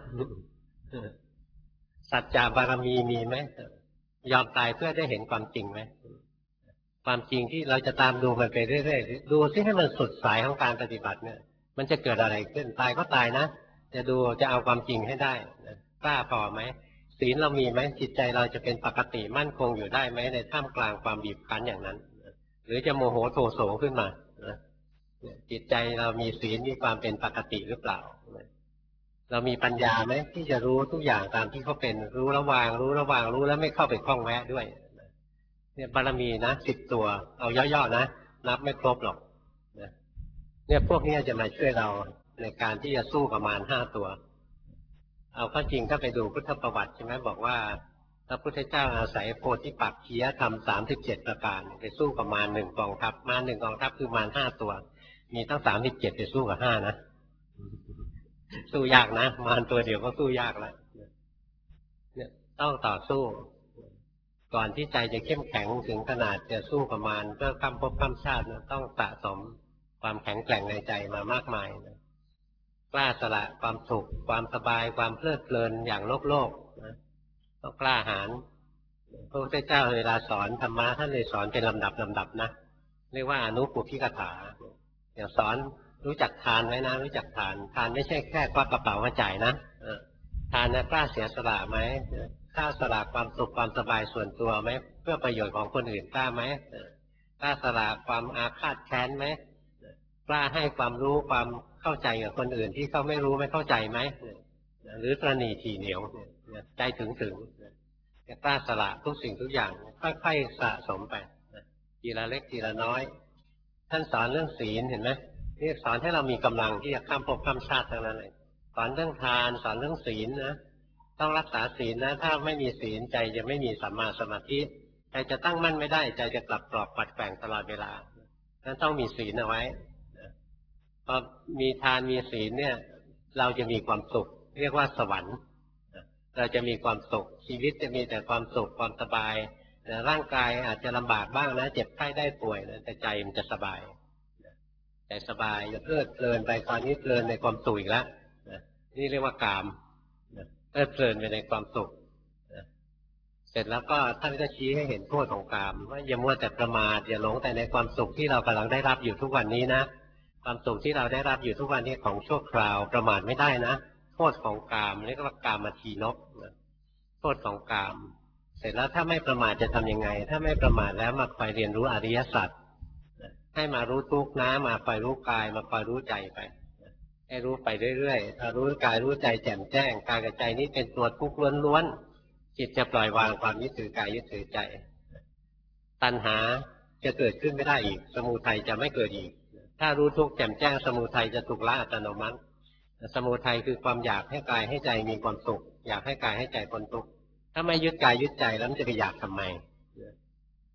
สัจจะบารมีมีไหมยอมตายเพื่อได้เห็นความจริงไหมความจริงที่เราจะตามดูมันไปเรื่อยๆดูซิให้มันสุดสายของการปฏิบัติเนี่ยมันจะเกิดอะไรขึ้นตายก็ตายนะจะดูจะเอาความจริงให้ได้กล้าพอไหมศีลเรามีไหมจิตใจเราจะเป็นปกติมั่นคงอยู่ได้ไหมในท่ามกลางความบีบคั้นอย่างนั้นหรือจะโมโหโทโสขึ้นมาจิตใจเรามีศีลมีความเป็นปกติหรือเปล่าเรามีปัญญาไหมที่จะรู้ทุกอย่างตามที่เขาเป็นรู้ระวางรู้ระวางรู้แล้วไม่เข้าไปคล้องแวะด้วยเนี่ยบารมีนะสิบตัวเอาย่อๆนะนับไม่ครบหรอกเนี่ยพวกนี้จะมาช่วยเราในการที่จะสู้กับมารห้าตัวเอาข้อจริงถ้าไปดูพุทธประวัติใช่ไหมบอกว่าพระพุทธเจ้าอาศัยโพธิปักขียธรรมสามสิบเจ็ดประการไปสู้กับมารหนึ่งกองทัพมารหนึ่งกองทัพคือมารห้าตัวมีตั้งสามสิบเจ็ดไปสู้กับห้านะสู้ยากนะมารตัวเดียวก็สู้ยากแล้วเนี่ยต้องต่อสู้ก่อนที่ใจจะเข้มแข็งถึงขนาดจะสู้กับมารเพื่อข้ามภพข้ามชาตินะต้องสะสมความแข็งแกร่งในใจมามากมายนะกล้าสละความสุขความสบายความเพลิดเพลินอย่างโลกโลกนะต้องกล้าหาญพระพุทธเจ้าเวลาสอนธรรมะท่านเลยสอนเป็นลำดับลำดับนะเรียกว่าอนุปุพพิกถาอย่างสอนรู้จักทานไว้นะรู้จักทานทานไม่ใช่แค่ควักกระเป๋ามาจ่ายนะทานนะกล้าเสียสละไหมกล้าสละความสุขความสบายส่วนตัวไหมเพื่อประโยชน์ของคนอื่นกล้าไหมกล้าสละความอาฆาตแค้นไหมกล้าให้ความรู้ความเข้าใจกับคนอื่นที่เขาไม่รู้ไม่เข้าใจไหมหรือตระหนี่ถี่เหนียวใจถึงถึงกล้าสละทุกสิ่งทุกอย่างค่อยๆสะสมไปทีละเล็กทีละน้อยท่านสอนเรื่องศีลเห็นไหมนี่สอนให้เรามีกำลังที่จะข้ามภพข้ามชาติทั้งนั้นเลยสอนเรื่องทานสอนเรื่องศีลนะต้องรักษาศีลนะถ้าไม่มีศีลใจจะไม่มีสัมมาสมาธิใจจะตั้งมั่นไม่ได้ใจจะกลับกรอกปัดแกว่งตลอดเวลานั้นต้องมีศีลเอาไว้พอมีทานมีศีลเนี่ยเราจะมีความสุขเรียกว่าสวรรค์เราจะมีความสุขชีวิตจะมีแต่ความสุขความสบายแต่ร่างกายอาจจะลำบากบ้างนะเจ็บไข้ได้ป่วยนะแต่ใจมันจะสบายใจสบายจะเพลิดเพลินไปตอนนี้เพลินในความสุขอีกแล้วนี่เรียกว่ากามเพลิดเพลินไปในความสุขเสร็จแล้วก็ท่านก็ชี้ให้เห็นโทษของกามว่าอย่ามัวแต่ประมาทอย่าหลงแต่ในความสุขที่เรากำลังได้รับอยู่ทุกวันนี้นะความสุขที่เราได้รับอยู่ทุกวันนี้ของชั่วคราวประมาทไม่ได้นะโทษของกามเรียกว่ากามทีนกโทษของกามเสร็จแล้วถ้าไม่ประมาทจะทำยังไงถ้าไม่ประมาทแล้วมาคอยเรียนรู้อริยสัจให้มารู้ทุกข์นะมาคอยรู้กายมาคอยรู้ใจไปให้รู้ไปเรื่อยๆถ้ารู้กายรู้ใจแจ่มแจ้งกายกับใจนี้เป็นตัวทุกข์ล้วนๆจิตจะปล่อยวางความยึดถือกายยึดถือใจตัณหาจะเกิดขึ้นไม่ได้อีกสมุทัยจะไม่เกิดอีกถ้ารู้ทุกข์แจ่มแจ้งสมุทัยจะถูกละอัตโนมัติสมุทัยคือความอยากให้กายให้ใจมีความสุขอยากให้กายให้ใจพ้นทุกข์ถ้าไม่ยึดกายยึดใจแล้วมันจะไปอยากทำไมท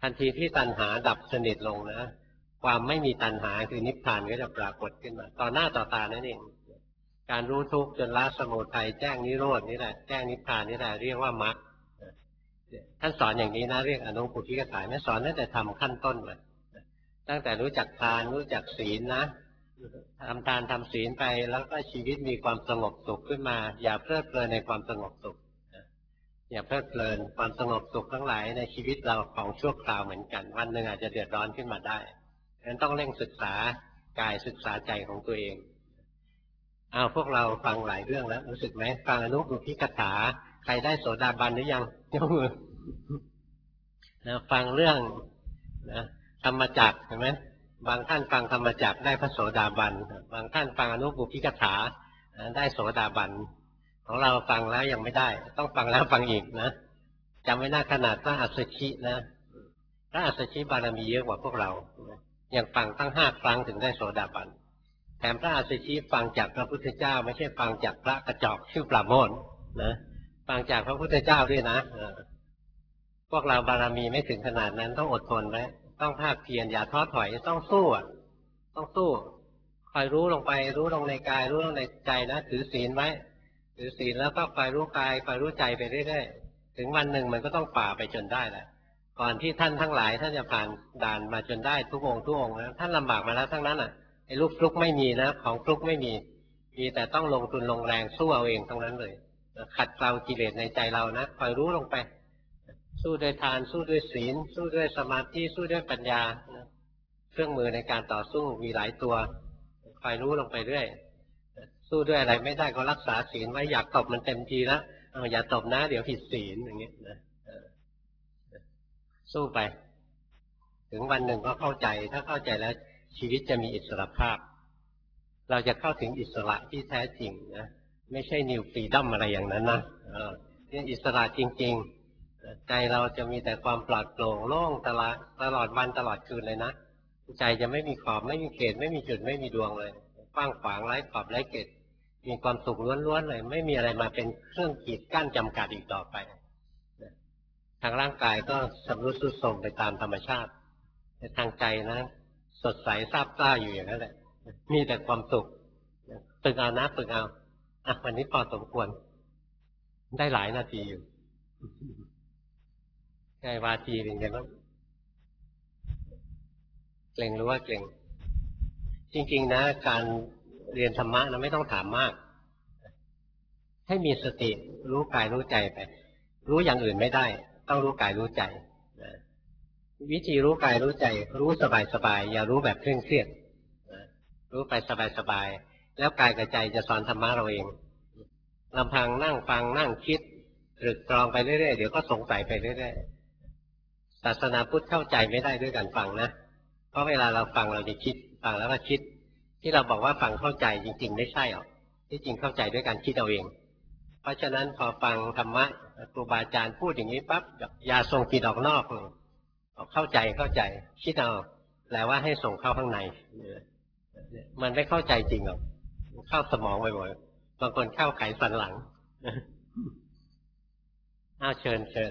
ทันทีที่ตัณหาดับสนิทลงนะความไม่มีตัณหาคือนิพพานก็จะปรากฏขึ้นมาต่อหน้าต่อตานั่นเองการรู้ทุกข์จนละสมุทัยแจ้งนิโรธนี่แหละแจ้งนิพพานนี่แหละเรียกว่ามรรคท่านสอนอย่างนี้นะเรียกอนุปุพพิกถาเนี่ยสอนตั้งแต่ทำขั้นต้นเลยตั้งแต่รู้จักทานรู้จักศีลนะทำทานทำศีลไปแล้วก็ชีวิตมีความสงบสุขขึ้นมาอย่าเพลิดเพลินในความสงบสุขอย่าเพลิดเพลินความสงบสุขทั้งหลายในชีวิตเราของชั่วคราวเหมือนกันวันหนึ่งอาจจะเดือดร้อนขึ้นมาได้ฉะนั้นต้องเร่งศึกษากายศึกษาใจของตัวเองอ้าวพวกเราฟังหลายเรื่องแล้วรู้สึกไหมฟังอนุปุพพิกถาใครได้โสดาบันหรือยังยกมือนะฟังเรื่องนะธรรมจักรเห็นไหมบางท่านฟังธรรมจักรได้พระโสดาบันบางท่านฟังอนุปุพพิกถาได้โสดาบันของเราฟังแล้วยังไม่ได้ต้องฟังแล้วฟังอีกนะจำไว้หน้าขนาดพระอัสสชินะพระอัสสชิบารมีเยอะกว่าพวกเรายังฟังตั้งห้าครั้งถึงได้โสดาบันแถมพระอัสสชิฟังจากพระพุทธเจ้าไม่ใช่ฟังจากพระกระจอกชื่อปราโมทย์นะฟังจากพระพุทธเจ้าด้วยนะพวกเราบารมีไม่ถึงขนาดนั้นต้องอดทนไว้ต้องภาคเพียรอย่าท้อถอยต้องสู้อ่ะต้องสู้คอยรู้ลงไปรู้ลงในกายรู้ลงในใจนะถือศีลไว้ถือศีลแล้วก็คอยรู้กายคอยรู้ใจไปเรื่อยๆถึงวันหนึ่งมันก็ต้องฝ่าไปจนได้แหละก่อนที่ท่านทั้งหลายท่านจะผ่านด่านมาจนได้ทุกองค์ทุกองค์นะท่านลำบากมาแล้วทั้งนั้นอ่ะไอ้ลูกฟลุกไม่มีนะของฟลุกไม่มีมีแต่ต้องลงทุนลงแรงสู้เอาเองทั้งนั้นเลยขัดเกลากิเลสในใจเรานะคอยรู้ลงไปสู้ด้วยทานสู้ด้วยศีลสู้ด้วยสมาธิสู้ด้วยปัญญาเครื่องมือในการต่อสู้มีหลายตัวคอยรู้ลงไปเรื่อยสู้ด้วยอะไรไม่ได้ก็รักษาศีลไว้อยากตบมันเต็มทีแล้วอย่าตบนะเดี๋ยวผิดศีลอย่างนี้นะสู้ไปถึงวันหนึ่งก็เข้าใจถ้าเข้าใจแล้วชีวิตจะมีอิสรภาพเราจะเข้าถึงอิสระที่แท้จริงนะไม่ใช่นิวฟรีดัมอะไรอย่างนั้นนะนี่อิสระจริงๆใจเราจะมีแต่ความปลอดโปร่งโล่งตลอดตลอดวันตลอดคืนเลยนะใจจะไม่มีขอบไม่มีเขตไม่มีจุดไม่มีดวงเลยกว้างขวางไร้ขอบไร้เขตมีความสุขล้วนๆเลยไม่มีอะไรมาเป็นเครื่องกีดกั้นจำกัดอีกต่อไปทางร่างกายก็สำรุดทรุดโทรมไปตามธรรมชาติแต่ทางใจนะสดใสซาบซ่าอยู่อย่างนั้นแหละมีแต่ความสุขฝึกเอานะฝึกเอาอ่ะวันนี้พอสมควรได้หลายนาทีอยู่ไงวาทีเป็นไงบ้างเกรงรู้ว่าเกรงจริงๆนะการเรียนธรรมะนะไม่ต้องถามมากให้มีสติรู้กายรู้ใจไปรู้อย่างอื่นไม่ได้ต้องรู้กายรู้ใจวิธีรู้กายรู้ใจรู้สบายๆอย่ารู้แบบเคร่งเครียดรู้ไปสบายๆแล้วกายกับใจจะสอนธรรมะเราเองลำพังนั่งฟังนั่งคิดตรึกตรองไปเรื่อยๆเดี๋ยวก็สงสัยไปเรื่อยๆศาสนาพุทธเข้าใจไม่ได้ด้วยการฟังนะเพราะเวลาเราฟังเราจะคิดฟังแล้วก็คิดที่เราบอกว่าฟังเข้าใจจริงๆไม่ใช่หรอกที่จริงเข้าใจด้วยการคิดเอาเองเพราะฉะนั้นพอฟังธรรมะครูบาอาจารย์พูดอย่างนี้ปั๊บอย่าส่งจิตออกนอกเข้าใจเข้าใจคิดเอาแปลว่าให้ส่งเข้าข้างในมันไม่เข้าใจจริงหรอกเข้าสมองไปหมดบางคนเข้าไขสันหลังอ้าวเชิญเชิญ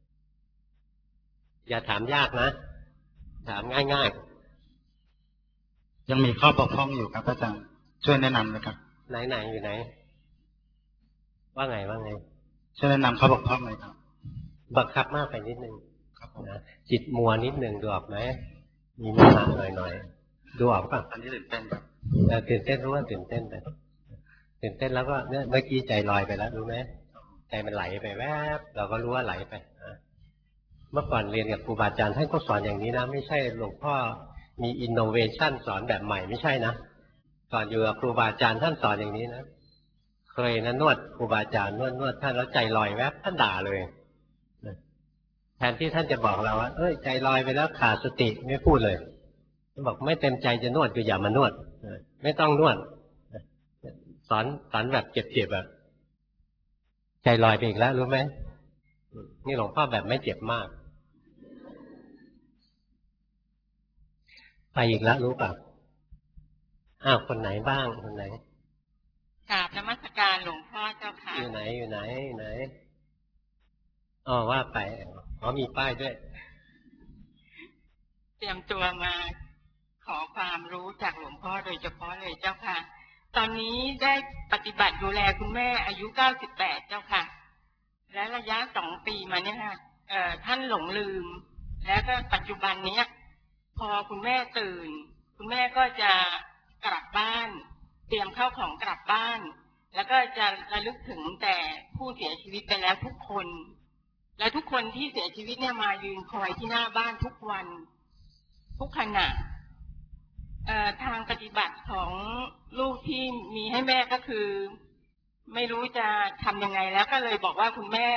อย่าถามยากนะถามง่ายๆ
ยังมีข้อบกพร่องอยู่ครับอาจารย์ช่วยแนะนำเลยครับ
ไหนไหนอยู่ไหนว่าไงว่าไง
ช่วยแนะนำข้อบกพร่องเลยครับ
บังคับมากไปนิดนึงนะจิตมัวนิดนึงดูออกไหมมีโมหะหน่อยหน่อยดูออกป่ะ
อันนี้ตื่นเต้นแบบ
ตื่นเต้นรู้ว่าตื่นเต้นไปตื่นเต้นแล้วก็เนี่ยเมื่อกี้ใจลอยไปแล้วรู้ไหมใจมันไหลไปแวบเราก็รู้ว่าไหลไปเมื่อก่อนเรียนกับครูบาอาจารย์ท่านก็สอนอย่างนี้นะไม่ใช่หลวงพ่อมีอินโนเวชันสอนแบบใหม่ไม่ใช่นะสอนอยู่กับครูบาอาจารย์ท่านสอนอย่างนี้นะเคยนะนวดครูบาอาจารย์นวดนวดท่านแล้วใจลอยแวบท่านด่าเลยแทนที่ท่านจะบอกเราว่าเอ้ยใจลอยไปแล้วขาดสติไม่พูดเลยท่านบอกไม่เต็มใจจะนวดก็อย่ามานวดไม่ต้องนวดสอนสอนแบบเจ็บๆแบบใจลอยไปอีกแล้วรู้ไหมนี่หลวงพ่อแบบไม่เจ็บมากไปอีกแล้วรู้ป่ะอ้าวคนไหนบ้างคนไหน
กราบนมัสการหลวงพ่อเจ้าค่ะ
อยู่ไหนอยู่ไหนไหนอ๋อว่าไปอ๋อมีป้ายด้วย
เตรียมตัวมาขอความรู้จากหลวงพ่อโดยเฉพาะเลยเจ้าค่ะตอนนี้ได้ปฏิบัติดูแลคุณแม่อายุเก้าสิบแปดเจ้าค่ะและระยะสองปีมาเนี่ยค่ะท่านหลงลืมแล้วก็ปัจจุบันเนี้ยพอคุณแม่ตื่นคุณแม่ก็จะกลับบ้านเตรียมข้าวของกลับบ้านแล้วก็จะระลึกถึงแต่ผู้เสียชีวิตไปแล้วทุกคนและทุกคนที่เสียชีวิตเนี่ยมายืนคอยที่หน้าบ้านทุกวันทุกขณะทางปฏิบัติของลูกที่มีให้แม่ก็คือไม่รู้จะทำยังไงแล้วก็เลยบอกว่าคุณแม่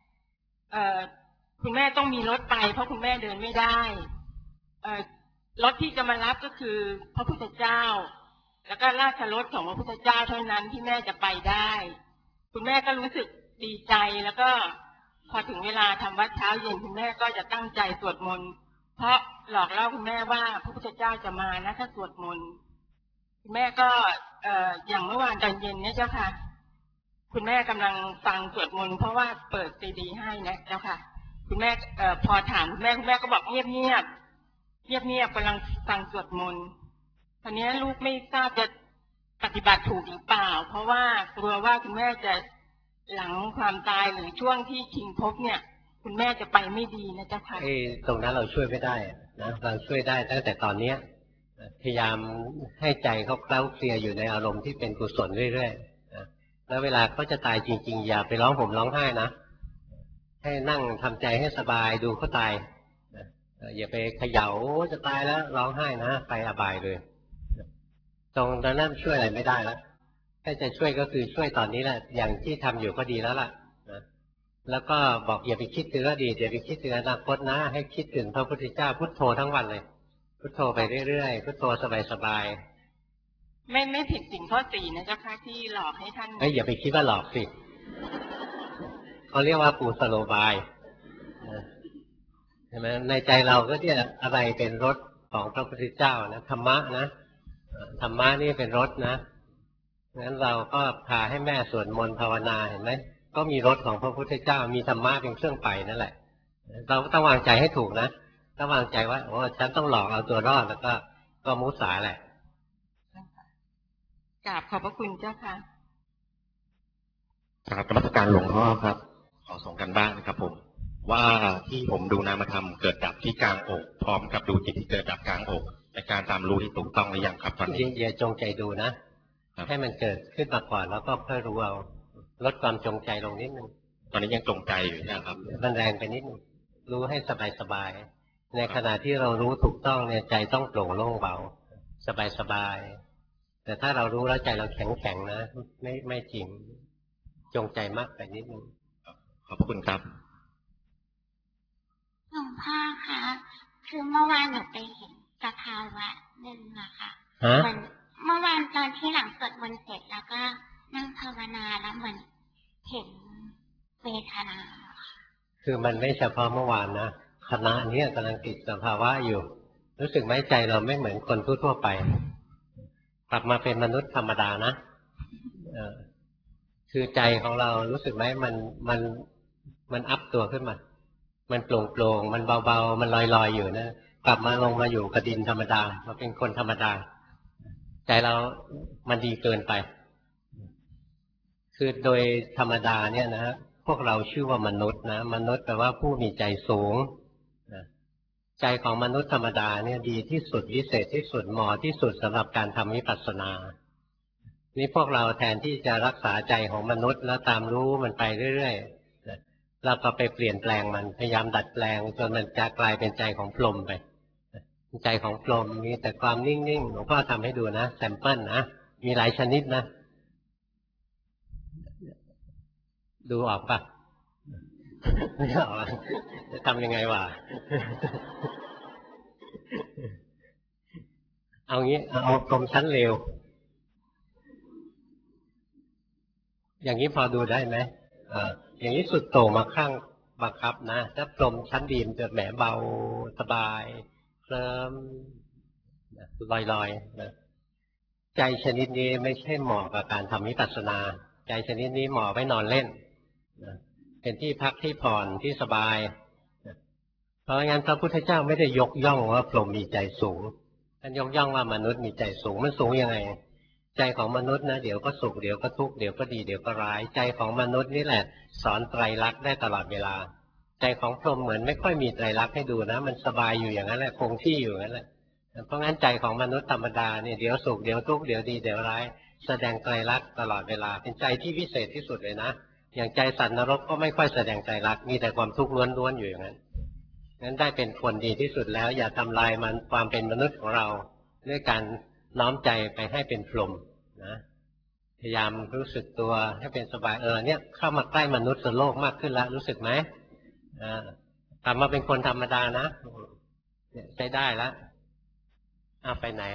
คุณแม่ต้องมีรถไปเพราะคุณแม่เดินไม่ได้รถที่จะมารับก็คือพระพุทธเจ้าแล้วก็ราชรถของพระพุทธเจ้าเท่านั้นที่แม่จะไปได้คุณแม่ก็รู้สึกดีใจแล้วก็พอถึงเวลาทำวัดเช้าเย็นคุณแม่ก็จะตั้งใจสวดมนต์เพราะหลอกเล่าคุณแม่ว่าพระพุทธเจ้าจะมานะถ้าสวดมนต์คุณแม่ก็เอ่ออย่างเมื่อวานตอนเย็นเนี่ยเจ้าค่ะคุณแม่กำลังฟังสวดมนต์เพราะว่าเปิดซีดีให้นะเจ้าค่ะคุณแม่เอ่อพอถามคุณแม่คุณแม่ก็บอกเงียบเงียบเงียบเงียบกำลังฟังสวดมนต์ตอนนี้ลูกไม่ทราบจะปฏิบัติถูกหรือเปล่าเพราะว่ากลัวว่าคุณแม่จะหลังความตายหรือช่วงที่ชิงภพเนี่ยคุณแม่จะไปไม่ดีนะเจ้าค่ะ
ตรงนั้นเราช่วยไม่ได้นะเราช่วยได้ตั้งแต่ตอนเนี้ยพยายามให้ใจเขาเคล้าเคลียอยู่ในอารมณ์ที่เป็นกุศลเรื่อยๆนะแล้วเวลาเขาจะตายจริงๆอย่าไปร้องห่มร้องไห้นะให้นั่งทำใจให้สบายดูเขาตายนะอย่าไปเขย่าจะตายแล้วร้องไห้นะไปอบายเลยตรงนั้นช่วยอะไรไม่ได้แล้วถ้าจะช่วยก็คือช่วยตอนนี้แหละอย่างที่ทำอยู่ก็ดีแล้วล่ะนะแล้วก็บอกอย่าไปคิดถึงอดีตอย่าไปคิดถึงอนาคตนะให้คิดถึงพระพุทธเจ้าพุทโธทั้งวันเลยพุทโธไปเรื่อยๆพุทโธสบาย
ๆไม่ไม่ผิดสิ่งข้อสี่นะเจ้าค่ะที่หลอกให้ท่าน
เอ้ยอย่าไปคิดว่าหลอกสิเขาเรียกว่าปูสโลบายใช่ไหมในใจเราก็เนี่ยอะไรเป็นรถของพระพุทธเจ้านะธรรมะนะธรรมะนี่เป็นรถนะงั้นเราก็พาให้แม่สวดมนต์ภาวนาเห็นไหมก็มีรถของพระพุทธเจ้ามีธรรมะเป็นเครื่องไปนั่นแหละเราต้องวางใจให้ถูกนะต้องวางใจว่าโอ้ฉันต้องหลอกเอาตัวรอดแล้วก็ก็มุสาแหละ
กราบขอบพระคุณเจ้าค่ะ
กราบนมัสการหลวงพ่อครับขอส่งกันบ้านครับผมว่าที่ผมดูนามธรรมเกิดดับที่กลางอกพร้อมกับดูจิตที่เกิดดับกลางอกในการตามรู้ที่ถูกต้องหรือยังครับตอนนี้
อย่าจงใจดูนะให้มันเกิดขึ้นมาก่อนแล้วก็ค่อยรู้เอาลดความจงใจลงนิดนึง
ตอนนี้ยังจงใจอยู่นะครับ
มันแรงไปนิดนึงรู้ให้สบายสบายในขณะที่เรารู้ถูกต้องเนี่ยใจต้องโปร่งโล่งเบาสบายสบายแต่ถ้าเรารู้แล้วใจเราแข็งแข็งนะไม่ไม่จริงจงใจมากไปนิดนึง
ขอบคุณครับ
หลวงพ่อคะคือเมื่อวานหนูไปเห็นสภาวะหนึ่งอะค่ะเหมือนเมื่อวานตอนที่หลังสวดมนต์เสร็จแล้วก็นั่งภาวนาแล้วเหมือนเห็นเวทนา
คือมันไม่เฉพาะเมื่อวานนะคณะนี้กำลังติดสภาวะอยู่รู้สึกไหมใจเราไม่เหมือนคนทั่วๆไปกลับมาเป็นมนุษย์ธรรมดานะคือใจของเรารู้สึกไหมมันมันมันอัพตัวขึ้นมามันโปร่งโปร่งมันเบาๆมันลอยๆอยู่นะกลับมาลงมาอยู่กับดินธรรมดามาเป็นคนธรรมดาใจเรามันดีเกินไปคือโดยธรรมดาเนี่ยนะพวกเราชื่อว่ามนุษย์นะมนุษย์แปลว่าผู้มีใจสูงใจของมนุษย์ธรรมดาเนี่ยดีที่สุดวิเศษที่สุดเหมาะที่สุดสำหรับการทำวิปัสสนานี่พวกเราแทนที่จะรักษาใจของมนุษย์แล้วตามรู้มันไปเรื่อยๆเราก็ไปเปลี่ยนแปลงมันพยายามดัดแปลงจนมันจะกลายเป็นใจของพรหมไปใจของพรหมมีแต่ความนิ่งๆหลวงพ่อทำให้ดูนะแซมเปิลนะมีหลายชนิดนะดูออกปะไม่ออกจะทำยังไงวะเอางี้เอากลมชั้นเร็วอย่างนี้พอดูได้ไหมอ่าอย่างนี้สุดโต่งมาข้างบังคับนะถ้าพรหมชั้นดีมจะแหมเบาสบายเคลิ้มลอยๆนะใจชนิดนี้ไม่ใช่เหมาะกับการทำวิปัสสนาใจชนิดนี้เหมาะไว้นอนเล่นนะเป็นที่พักที่ผ่อนที่สบายนะเพราะงั้นพระพุทธเจ้าไม่ได้ยกย่องว่าพรหมมีใจสูงท่านยกย่องว่ามนุษย์มีใจสูงมันสูงยังไงใจของมนุษย์นะเดี๋ยวก็สุขเดี๋ยวก็ทุกข์เดี๋ยวก็ดีเดี๋ยวก็ร้ายใจของมนุษย์นี่แหละสอนไตรลักษณ์ได้ตลอดเวลาใจของพรหมเหมือนไม่ค่อยมีไตรลักษณ์ให้ดูนะมันสบายอยู่อย่างนั้นแหละคงที่อยู่อย่างนั้นแหละเพราะงั้นใจของมนุษย์ธรรมดาเนี่ยเดี๋ยวสุขเดี๋ยวทุกข์เดี๋ยวดีเดี๋ยวร้ายแสดงไตรลักษณ์ตลอดเวลาเป็นใจที่วิเศษที่สุดเลยนะอย่างใจสัตว์นรกก็ไม่ค่อยแสดงไตรลักษณ์มีแต่ความทุกข์ล้วนๆอยู่อย่างนั้นงั้นได้เป็นคนดีที่สุดแล้วอย่าทำลายมันความเป็นมนุษย์ของเราด้วยการน้อมใจไปให้เป็นพรหมนะพยายามรู้สึกตัวให้เป็นสบายเออเนี่ยเข้ามาใกล้มนุษย์โลกมากขึ้นแล้วรู้สึกไหมอ่ากลับมาเป็นคนธรรมดานะใช้ได้แล้วเอาไปไหน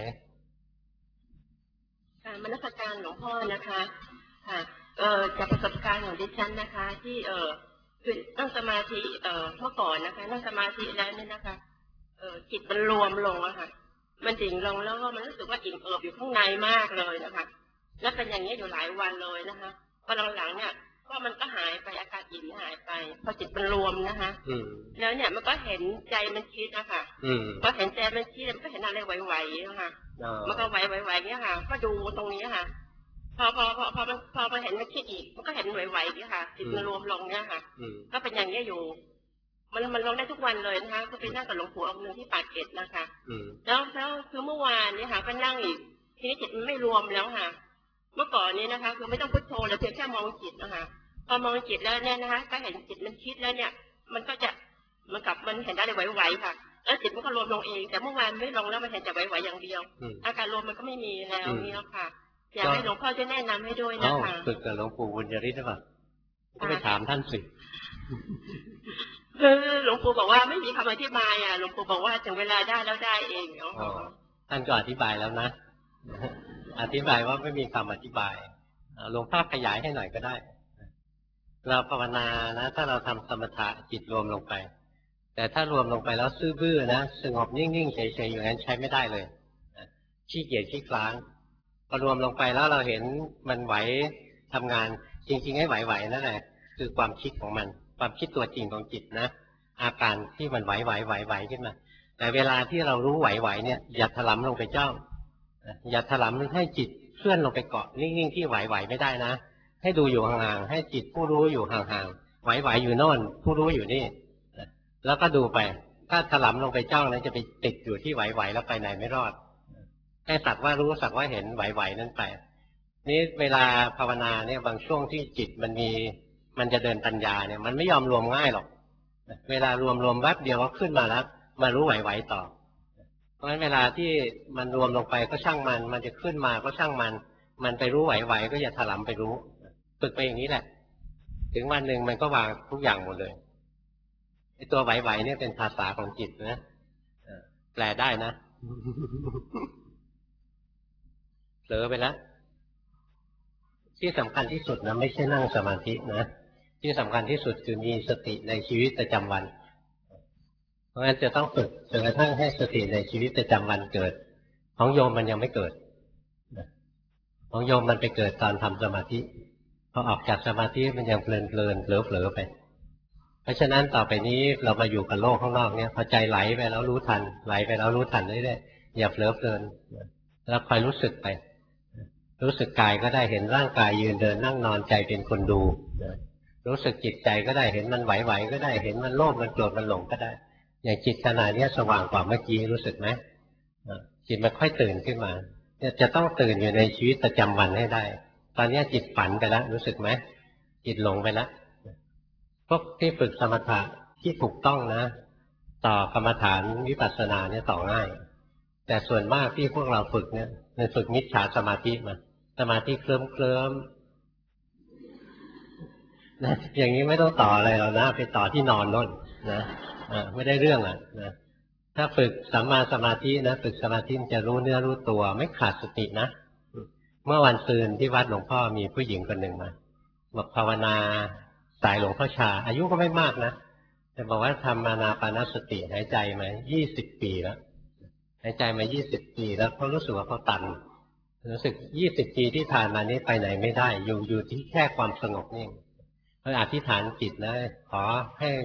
การมนมัสการหลวงพ่อนะคะค่ะเออจากประสบการณ์ของดิฉันนะคะ ที่เออคือนั่งสมาธิเออเมื่อก่อนนะคะนั่งสมาธิแล้วเนี่ยนะคะเออจิตมันรวมลงอะค่ะมันดิ่งลงแล้วก็มันรู้สึกว่าอิ่มเอิบอยู่ข้างในมากเลยนะคะแล้วเป็นอย่างนี้อยู่หลายวันเลยนะคะพอหลังๆเนี่ยก็มันก็หายไปอาการอิ่มหายไปพอจิตมันรวมนะคะแล้วเนี่ยมันก็เห็นใจมันคิดนะคะพอเห็นใจมันคิดมันก็เห็นอะไรไหวๆนะคะมันก็ไหวๆๆเนี่ยค่ะก็ดูตรงนี้ค่ะพอพอพอพอมันพอมันเห็นมันคิดอีกมันก็เห็นไหวๆเนี่ยค่ะจิตมันรวมลงเนี่ยค่ะก็เป็นอย่างนี้อยู่มันมันลงได้ทุกวันเลยนะคะก็ไปนั่งกับหลวงปู่องค์หนึ่งที่ปากเกร็ดนะคะแล้วแล้วคือเมื่อวานนี้ค่ะก็นั่งอีกทีนี้จิตมันไม่รวมแล้วค่ะเมื่อก่อนนี้นะคะคือไม่ต้องพุทโธเลยเพียงแค่มองจิตนะคะพอมองจิตแล้วเนี่ยนะคะก็เห็นจิตมันคิดแล้วเนี่ยมันก็จะมันกลับมันเห็นได้ไหวๆค่ะแล้วจิตมันก็รวมลงเองแต่เมื่อวานไม่ลงแล้วมันเห็นแต่ไหวๆอย่างเดียวอาการรวมมันก็ไม่มีแล้วนี่ค่ะอยากให้หลวงพ่อจะแนะนำให้ด้วยนะคะ
ฝึกกับหลวงปู่บุญยฤทธิ์หรือเปล่าก็ไปถามท่านสิ
คือหลวงปู่บอกว่าไม่มีคำอธิบายอ่ะหลวงปู่บอกว่าถึงเวลาได้แล้วได้เองเนาะ
ท่านก็อธิบายแล้วนะอธิบายว่าไม่มีคำอธิบายหลวงพ่อขยายให้หน่อยก็ได้เราภาวนานะถ้าเราทำสมถะจิตรวมลงไปแต่ถ้ารวมลงไปแล้วซื่อบื้อนะสงบนิ่งๆเฉยๆอย่างนั้นใช้ไม่ได้เลยขี้เกียจขี้คลานพอรวมลงไปแล้วเราเห็นมันไหวทำงานจริงๆให้ไหวๆนั่นแหละคือความคิดของมันความคิดตัวจริงของจิตนะอาการที่มันไหวๆไหวๆขึ้นมาแต่เวลาที่เรารู้ไหวๆเนี่ยอย่าถลำลงไปจ้องอย่าถลำให้จิตเคลื่อนลงไปเกาะนิ่งๆที่ไหวๆไม่ได้นะให้ดูอยู่ห่างๆให้จิตผู้รู้อยู่ห่างๆไหวๆอยู่โน่นผู้รู้อยู่นี่แล้วก็ดูไปถ้าถลำลงไปจ้องนั้นจะไปติดอยู่ที่ไหวๆแล้วไปไหนไม่รอดให้สักว่ารู้สักว่าเห็นไหวๆนั่นไปนี่เวลาภาวนาเนี่ยบางช่วงที่จิตมันมีมันจะเดินปัญญาเนี่ยมันไม่ยอมรวมง่ายหรอกเวลารวมรวมแวบเดียวก็ขึ้นมาแล้วมารู้ไหวๆต่อเพราะฉะนั้นเวลาที่มันรวมลงไปก็ช่างมันมันจะขึ้นมาก็ช่างมันมันไปรู้ไหวๆก็อย่าถลำไปรู้ฝึกไปอย่างนี้แหละถึงวันหนึ่งมันก็วางทุกอย่างหมดเลยไอ้ตัวไหวๆเนี่ยเป็นภาษาของจิตนะแปลได้นะเผลอไปแล้วที่สำคัญที่สุดนะไม่ใช่นั่งสมาธินะที่สำคัญที่สุดคือมีสติในชีวิตประจำวันเพราะฉะนั้นจะต้องฝึกจนกระทั่งให้สติในชีวิตประจำวันเกิดของโยมมันยังไม่เกิดของโยมมันไปเกิดตอนทำสมาธิพอออกจากสมาธิมันยังเพลินเพลินเผลอเผลอไปเพราะฉะนั้นต่อไปนี้เรามาอยู่กับโลกข้างนอกเนี่ยพอใจไหลไปแล้วรู้ทันไหลไปแล้วรู้ทันเรื่อยๆอย่าเผลอเพลินแล้วคอยรู้สึกไปรู้สึกกายก็ได้เห็นร่างกายยืนเดินนั่งนอนใจเป็นคนดูรู้สึกจิตใจก็ได้เห็นมันไหวๆก็ได้เห็นมันโลภมันโกรธมันหลงก็ได้อย่างจิตขณะนี้สว่างกว่าเมื่อกี้รู้สึกไหมจิตมันค่อยตื่นขึ้นมาจะต้องตื่นอยู่ในชีวิตประจำวันให้ได้ตอนนี้จิตฝันไปแล้วรู้สึกไหมจิตหลงไปแล้วพวกที่ฝึกสมถะที่ถูกต้องนะต่อกรรมฐานวิปัสสนาเนี่ยต่อง่ายแต่ส่วนมากที่พวกเราฝึกเนี่ยมันฝึกมิจฉาสมาธิมาสมาธิเคลิ้มเคลิ้มนะอย่างนี้ไม่ต้องต่ออะไรหรอกนะไปต่อที่นอนน่นนะอ่าไม่ได้เรื่องอ่ะนะถ้าฝึกสัมมาสมาธินะฝึกสมาธิจะรู้เนื้อรู้ตัวไม่ขาดสตินะเมื่อวันซืนที่วัดหลวงพ่อมีผู้หญิงคนหนึ่งมาบอกภาวนาสายหลวงพ่อชาอายุก็ไม่มากนะแต่บอกว่าทำอานาปานสติหายใจมายี่สิบปีแล้วหายใจมายี่สิบปีแล้วเขารู้สึกว่าเขาตันรู้สึกยี่สิบปีที่ผ่านมานี้ไปไหนไม่ได้อยู่อยู่ที่แค่ความสงบนี่เพื่ออธิษฐานจิตนะขอให้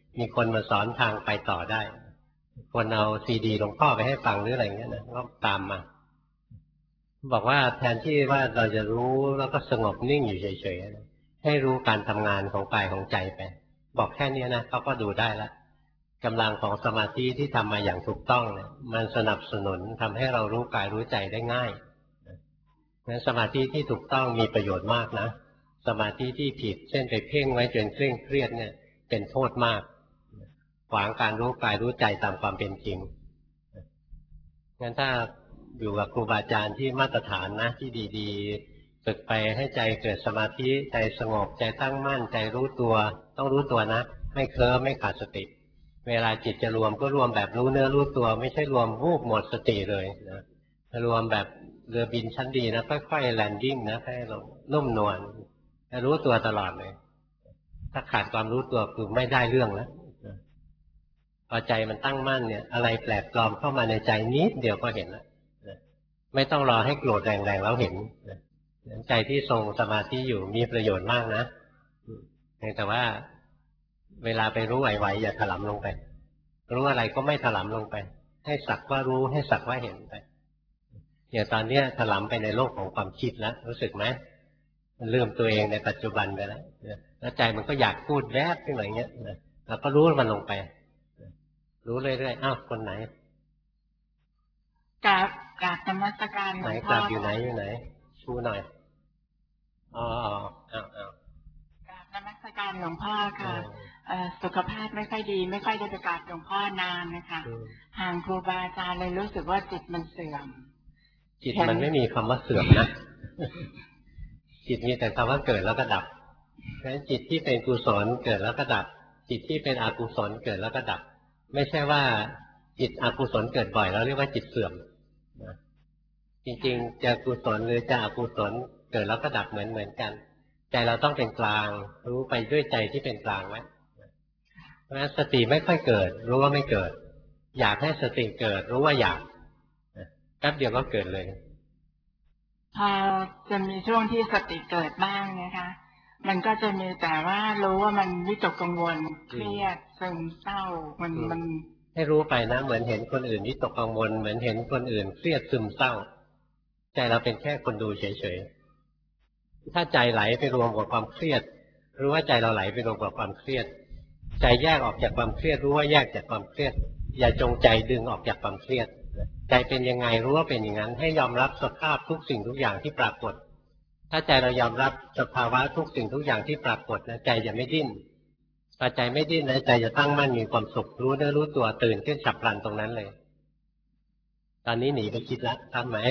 มีคนมาสอนทางไปต่อได้คนเอาซีดีหลวงพ่อไปให้ฟังหรืออะไรเงี้ยนะก็ตามมาบอกว่าแทนที่ว่าเราจะรู้แล้วก็สงบนิ่งอยู่เฉยๆให้รู้การทำงานของกายของใจไปบอกแค่นี้นะเขาก็ดูได้แล้วกำลังของสมาธิที่ทำมาอย่างถูกต้องเนี่ยมันสนับสนุนทำให้เรารู้กายรู้ใจได้ง่ายงั้นสมาธิที่ถูกต้องมีประโยชน์มากนะสมาธิที่ผิดเช่นไปเพ่งไว้จนเคร่งเครียดเนี่ยเป็นโทษมากขวางการรู้กายรู้ใจตามความเป็นจริงงั้นถ้าอยู่กับครูบาอาจารย์ที่มาตรฐานนะที่ดีๆฝึกไปให้ใจเกิดสมาธิใจสงบใจตั้งมั่นใจรู้ตัวต้องรู้ตัวนะไม่เคลิ้มไม่ขาดสติเวลาจิตจะรวมก็รวมแบบรู้เนื้อรู้ตัวไม่ใช่รวมวูบหมดสติเลยนะรวมแบบเรือบินชั้นดีนะค่อยๆแลนดิ้งนะให้เรานุ่มนวลรู้ตัวตลอดเลยถ้าขาดความรู้ตัวคือไม่ได้เรื่องแล้วพอใจมันตั้งมั่นเนี่ยอะไรแปลกปลอมเข้ามาในใจนิดเดียวก็เห็นแล้วไม่ต้องรอให้โกรธแรงๆแล้วเห็นใจที่ทรงสมาธิอยู่มีประโยชน์มากนะแต่ว่าเวลาไปรู้ไหวๆอย่าถลำลงไปรู้อะไรก็ไม่ถลำลงไปให้สักว่ารู้ให้สักว่าเห็นไปอย่างตอนนี้ถลำไปในโลกของความคิดแล้วรู้สึกไหมมันลืมตัวเองในปัจจุบันไปแล้วแล้วใจมันก็อยากพูดแวบขึ้นอะไรเงี้ยเราก็รู้มันลงไปรู้เรื่อยๆอ้าวคนไหน
กราบกราบนมัสการหล
ไหน
วง
ก
พ่อ
ลับอยู่ไหนอยู่ไหนชูหน่อยอ๋ออ๋ออ้าวอ้าว
กราบนมัสการหลวงพ่อค่ะสุขภาพไม่ค่อยดีไม่ค่อยได้ไปกราบหลวงพ่อนานนะคะห่างครูบาอาจารย์เลยรู้สึกว่าจิตมันเสื่อม
จิตมันไม่มีคำว่าเสื่อมนะจิตมีแต่คำว่าเกิดแล้วก็ดับเพราะฉะนั้นจิตที่เป็นกุศลเกิดแล้วก็ดับจิตที่เป็นอกุศลเกิดแล้วก็ดับไม่ใช่ว่าจิตอกุศลเกิดบ่อยแล้วเรียกว่าจิตเสื่อมจริงๆจะกุศลหรือจะอกุศลเกิดแล้วก็ดับเหมือนเหมือนกันใจเราต้องเป็นกลางรู้ไปด้วยใจที่เป็นกลางไว้เพราะฉะนั้นสติไม่ค่อยเกิดรู้ว่าไม่เกิดอยากให้สติเกิดรู้ว่าอยากแป๊บเดียวก็เกิดเลย
พอจะมีช่วงที่สติเกิดบ้างนะคะมันก็จะมีแต่ว่ารู้ว่ามันวิตกกังวลเครียดซึมเศร้ามันมัน
ให้รู้ไปนะเหมือนเห็นคนอื่นวิตกกังวลเหมือนเห็นคนอื่นเครียดซึมเศร้าใจเราเป็นแค่คนดูเฉยๆถ้าใจไหลไปรวมกับความเครียดรู้ว่าใจเราไหลไปรวมกับความเครียดใจแยกออกจากความเครียดรู้ว่าแยกจากความเครียดอย่าจงใจดึงออกจากความเครียดใจเป็นยังไงรู้ว่าเป็นอย่างนั้นให้ยอมรับสภาพทุกสิ่งทุกอย่างที่ปรากฏถ้าใจเรายอมรับสภาวะทุกสิ่งทุกอย่างที่ปรากฏนะใจจะไม่ดิ้นพอใจไม่ดิ้นนะใจจะตั้งมั่นมีความสุขรู้เนื้อรู้ตัวตื่นขึ้นฉับพลันตรงนั้นเลยตอนนี้หนีไปคิดแล้วทราบไหม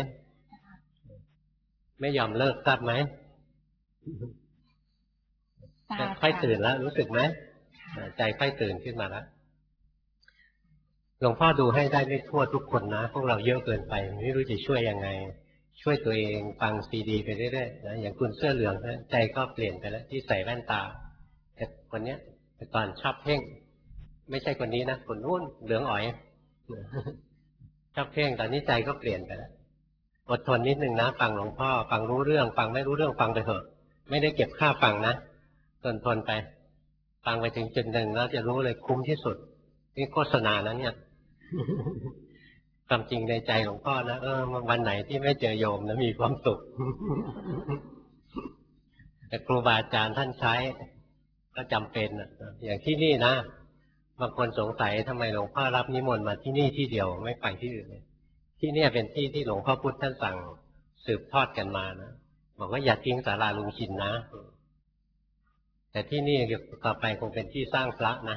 ไม่ยอมเลิกทราบไหมค่อยตื่นแล้วรู้สึกไหมใจค่อยตื่นขึ้นมาแล้วหลวงพ่อดูให้ได้ไม่ทั่วทุกคนนะพวกเราเยอะเกินไปไม่รู้จะช่วยยังไงช่วยตัวเองฟังซีดีไปเรื่อยๆนะอย่างคุณเสื้อเหลืองนะใจก็เปลี่ยนไปแล้วที่ใส่แว่นตาแต่คนเนี้ยแต่ก่อนชอบเพ่งไม่ใช่คนนี้นะคนนู้นเหลืองอ๋อยชอบเพ่งตอนนี้ใจก็เปลี่ยนไปแล้วอดทนนิดนึงนะฟังหลวงพ่อฟังรู้เรื่องฟังไม่รู้เรื่องฟังไปเถอะไม่ได้เก็บค่าฟังนะทนทนไปฟังไปถึงจุดหนึ่งแล้วจะรู้เลยคุ้มที่สุดนี่โฆษณานะเนี่ยความจริงในใจหลวงพ่อนะเออวันไหนที่ไม่เจอโยมนะมีความสุขแต่ครูบาอาจารย์ท่านใช้ก็จำเป็นนะอย่างที่นี่นะบางคนสงสัยทำไมหลวงพ่อรับนิมนต์มาที่นี่ที่เดียวไม่ไปที่อื่นเลยที่นี่เป็นที่ที่หลวงพ่อพุธท่านสั่งสืบทอดกันมานะบอกว่าอย่าทิ้งศาลาลุงชินนะแต่ที่นี่ต่อไปคงเป็นที่สร้างพระนะ